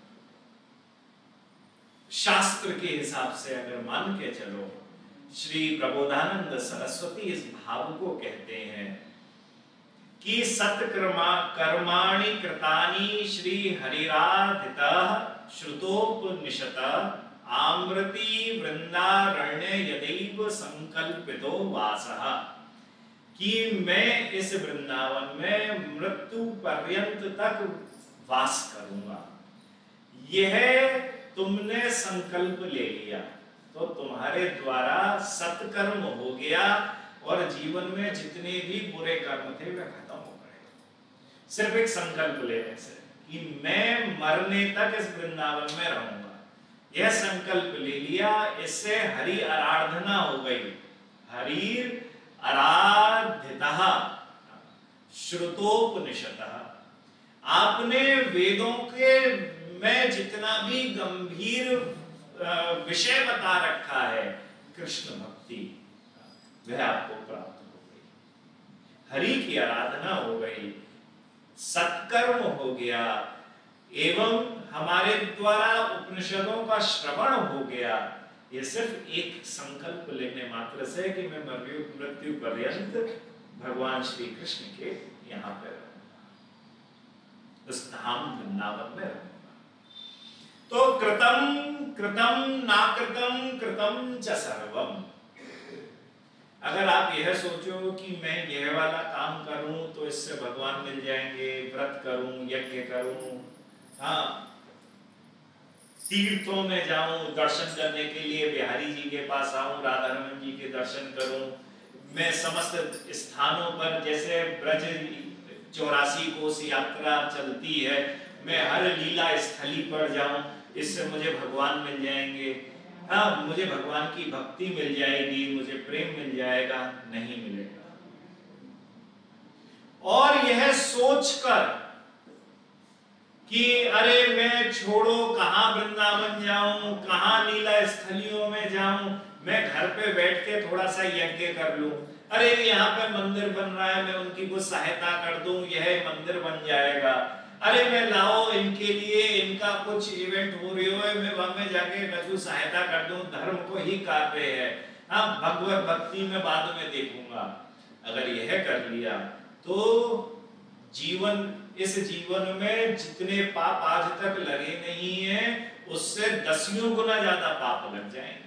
शास्त्र के हिसाब से अगर मान के चलो, श्री प्रबोधानंद सरस्वती इस भाव को कहते हैं कि सत्कर्मा कर्माणि कृतानि श्री हरिराधितः श्रुतोपनिषतः आमृति वृंदारण्य यदैव संकल्पितो वासः, कि मैं इस वृंदावन में मृत्यु पर्यंत तक वास करूंगा। यह तुमने संकल्प ले लिया तो तुम्हारे द्वारा सत्कर्म हो गया और जीवन में जितने भी बुरे कर्म थे वे खत्म हो गए। सिर्फ एक संकल्प लेने से कि मैं मरने तक इस वृंदावन में रहूंगा, यह संकल्प ले लिया, इससे हरि आराधना हो गई। हरि आराधितः श्रुतोपनिषदः, आपने वेदों के में जितना भी गंभीर विषय बता रखा है कृष्ण भक्ति, वह आपको प्राप्त हो गई। हरि की आराधना हो गई, सत्कर्म हो गया, एवं हमारे द्वारा उपनिषदों का श्रवण हो गया। यह सिर्फ एक संकल्प लेने मात्र से कि मैं मृत्यु पर्यंत भगवान श्री कृष्ण के यहाँ पे रहूंगा, उस धाम वृंदावन में रहूंगा। तो कृतम कृतम नाकृतम कृतम च सर्वम। अगर आप यह सोचो कि मैं यह वाला काम करूं तो इससे भगवान मिल जाएंगे, व्रत करूं, यज्ञ करूं, हाँ तीर्थों में जाऊं, दर्शन करने के लिए बिहारी जी के पास आऊं, राधा रमन जी के दर्शन करूं, मैं समस्त स्थानों पर जैसे ब्रज चौरासी कोस यात्रा चलती है, मैं हर लीला स्थली पर जाऊं, इससे मुझे भगवान मिल जाएंगे, हाँ मुझे भगवान की भक्ति मिल जाएगी, मुझे प्रेम मिल जाएगा, नहीं मिलेगा। और यह सोचकर कि अरे मैं छोड़ो कहां वृंदावन जाऊं, कहां लीला स्थलियों में जाऊं, मैं घर पे बैठ के थोड़ा सा यज्ञ कर लूं, अरे यहाँ पे मंदिर बन रहा है मैं उनकी कुछ सहायता कर दूं, यह मंदिर बन जाएगा, अरे मैं लाओ इनके लिए इनका कुछ इवेंट हो रही हो मैं वहां में जाके रजू सहायता कर दूं, धर्म को ही कार्य है, हाँ भगवत भक्ति में बाद में देखूंगा। अगर यह कर लिया तो जीवन इस जीवन में जितने पाप आज तक लगे नहीं हैं उससे दसियों गुना ज्यादा पाप लग जाएंगे।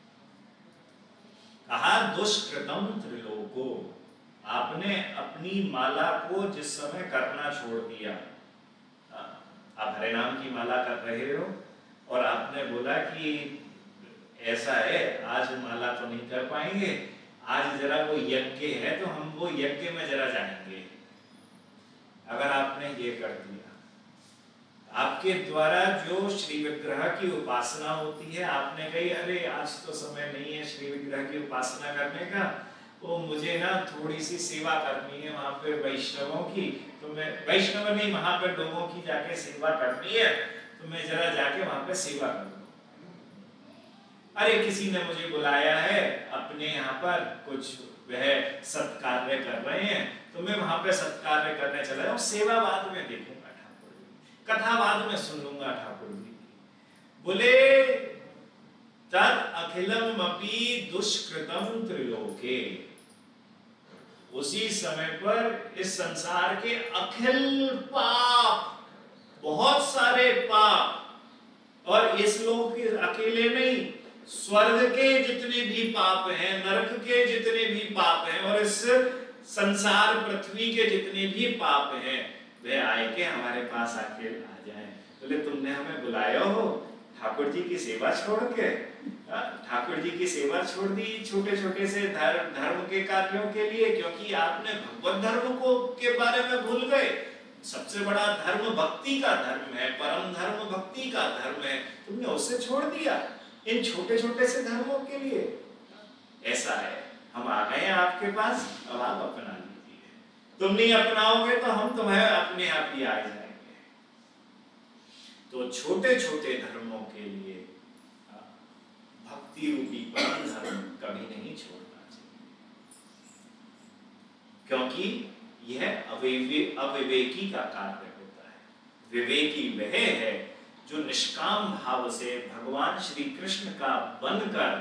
कहा दुष्कृतम त्रिलोको, आपने अपनी माला को जिस समय करना छोड़ दिया, आप हरे नाम की माला कर रहे हो और आपने बोला कि ऐसा है आज माला तो नहीं कर पाएंगे, आज जरा वो यज्ञ है तो हम वो यज्ञ में जरा जाएंगे। अगर आपने ये कर दिया, आपके द्वारा जो श्री विग्रह की उपासना होती है, आपने कही अरे आज तो समय नहीं है श्री विग्रह की उपासना करने का, वो मुझे ना थोड़ी सी सेवा करनी है वहां पे वैष्णवों की, तो मैं वैष्णव नहीं वहां पे लोगों की जाके सेवा करनी है, तो मैं जरा जाके वहां पे सेवा कर लूं। अरे किसी ने मुझे बुलाया है अपने यहाँ पर, कुछ वह सत्कार्य कर रहे हैं तो मैं वहां पे सत्कार्य करने चला जाऊं, सेवा बाद में देखूंगा ठाकुर जी, कथा बाद में सुन लूंगा ठाकुर जी। बोले तद अखिलम अपि दुष्कृतम त्रिलोके, उसी समय पर इस संसार के अखिल पाप, बहुत सारे पाप, और इस लोक के अकेले नहीं, स्वर्ग के जितने भी पाप हैं, नरक के जितने भी पाप हैं, और इस संसार पृथ्वी के जितने भी पाप हैं, वे आए के हमारे पास आके आ जाएं। बोले तुमने हमें बुलाया हो, ठाकुर जी की सेवा छोड़ के, ठाकुर जी की सेवा छोड़ दी छोटे छोटे से धर्म धर्म के कार्यों के लिए, क्योंकि आपने भगवत धर्म को के बारे में भूल गए। सबसे बड़ा धर्म भक्ति का धर्म है, परम धर्म भक्ति का धर्म है, तुमने उसे छोड़ दिया इन छोटे छोटे से धर्मों के लिए। ऐसा है, हम आ गए आपके पास, अब आप अपना लीजिए। तुम नहीं अपनाओगे तो हम तुम्हें अपने आप ही आ जाएंगे। तो छोटे छोटे धर्मों के लिए भक्ति रूपी परम धर्म कभी नहीं छोड़ना चाहिए, क्योंकि यह अविवे अविवेकी का कार्य होता है। विवेकी वह है जो निष्काम भाव से भगवान श्री कृष्ण का बनकर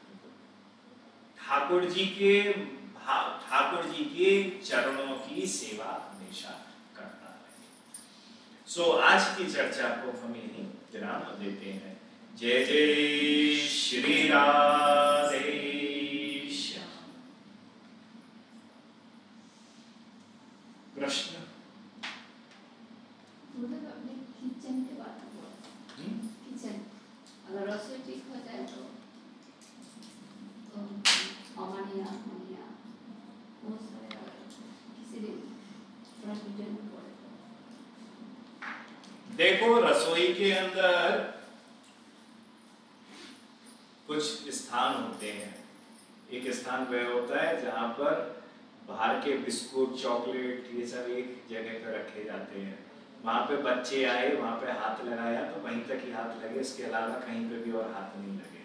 ठाकुर जी के ठाकुर जी के चरणों की सेवा हमेशा करता है। सो so, आज की चर्चा को हम यहीं विराम देते हैं। जय जय श्री राधे श्याम। कृष्ण अपने किचन के बारे में बोला। किचन अगर रसोई ठीक हो जाए तो अमनिया मनिया बहुत सारे किसी दिन किचन में पड़े। देखो, रसोई के अंदर कुछ स्थान होते हैं। एक स्थान वह होता है जहाँ पर बाहर के बिस्कुट चॉकलेट ये सब एक जगह पर रखे जाते हैं। वहाँ पे बच्चे आए, वहाँ पे हाथ लगाया तो वहीं तक ही हाथ लगे, इसके अलावा कहीं पे भी और हाथ नहीं लगे।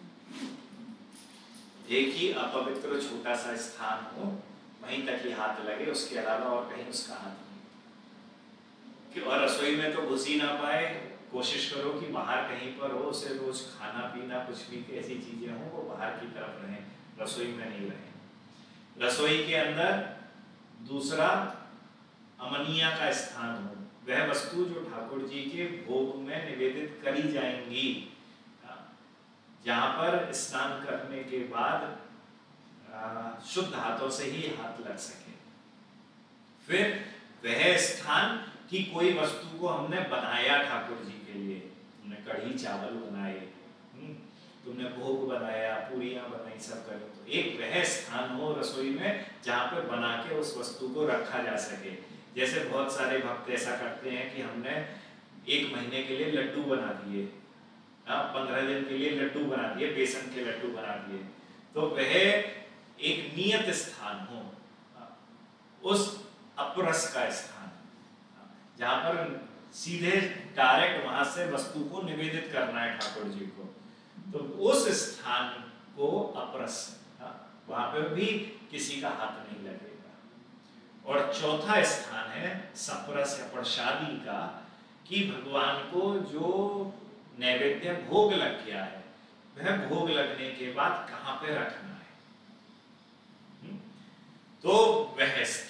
एक ही अपवित्र छोटा सा स्थान हो, वहीं तक ही हाथ लगे, उसके अलावा और कहीं उसका हाथ नहीं। और रसोई में तो घुस ही ना पाए। कोशिश करो कि बाहर कहीं पर हो, उसे रोज खाना पीना कुछ भी ऐसी चीजें हो वो बाहर की तरफ रहें, रसोई में नहीं रहें। रसोई के अंदर दूसरा अमनिया का स्थान हो, वह वस्तु जो ठाकुर जी के भोग में निवेदित करी जाएंगी, जहाँ पर स्नान करने के बाद शुद्ध हाथों से ही हाथ लग सके। फिर वह स्थान कि कोई वस्तु को हमने बनाया ठाकुर जी के लिए, तुमने कढ़ी चावल बनाए, तुमने भोग बनाया, पूरियां बनाई, सब करे, तो एक वह स्थान हो रसोई में जहाँ पे बना के उस वस्तु को रखा जा सके। जैसे बहुत सारे भक्त ऐसा करते हैं कि हमने एक महीने के लिए लड्डू बना दिए, पंद्रह दिन के लिए लड्डू बना दिए, बेसन के लड्डू बना दिए, तो वह एक नियत स्थान हो, उस अपरस का स्थान जहाँ पर सीधे डायरेक्ट वहां से वस्तु को निवेदित करना है ठाकुर जी को, तो उस स्थान को अपरस, वहां पर भी किसी का हाथ नहीं लगेगा। और चौथा स्थान है सपरस या प्रसादी का, कि भगवान को जो नैवेद्य भोग लग गया है वह भोग लगने के बाद कहाँ पे रखना है, तो वह स्थान,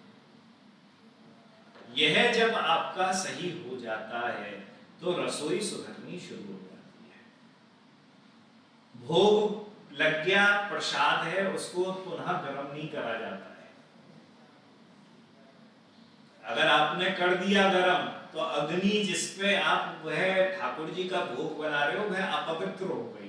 यह जब आपका सही हो जाता है तो रसोई सुधरनी शुरू हो जाती है। भोग लग गया, प्रसाद है, उसको पुनः गर्म नहीं करा जाता है। अगर आपने कर दिया गर्म तो अग्नि जिसपे आप वह ठाकुर जी का भोग बना रहे हो वह अपवित्र हो गई।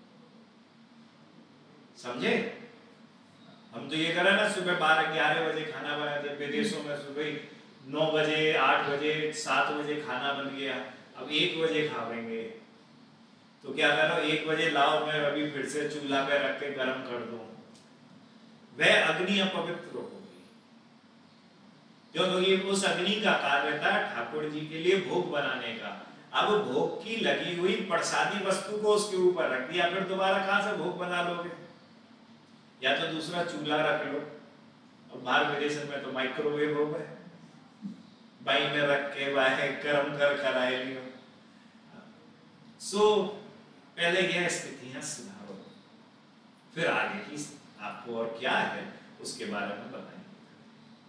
समझे? हम तो ये करें ना, सुबह बारह ग्यारह बजे खाना बनाते, विदेशों में सुबह नौ बजे आठ बजे सात बजे खाना बन गया, अब एक बजे खावेंगे, तो क्या करो, एक बजे लाओ, मैं अभी फिर से चूल्हा पे रख के गर्म कर दूं, वह अग्नि अपवित्र हो गई। क्योंकि उस अग्नि का कार्य था ठाकुर जी के लिए भोग बनाने का। अब भोग की लगी हुई प्रसादी वस्तु को उसके ऊपर रख दिया, फिर दोबारा कहां से भोग बना लोगे? या तो दूसरा चूल्हा रख लो, अब बाहर विदेश में तो माइक्रोवेव हो गए, बाई में रख के बाहे गर्म कर कराए लियो। सो पहले यह स्थितियां सुधारो, फिर आगे की आपको और क्या है उसके बारे में बताएं।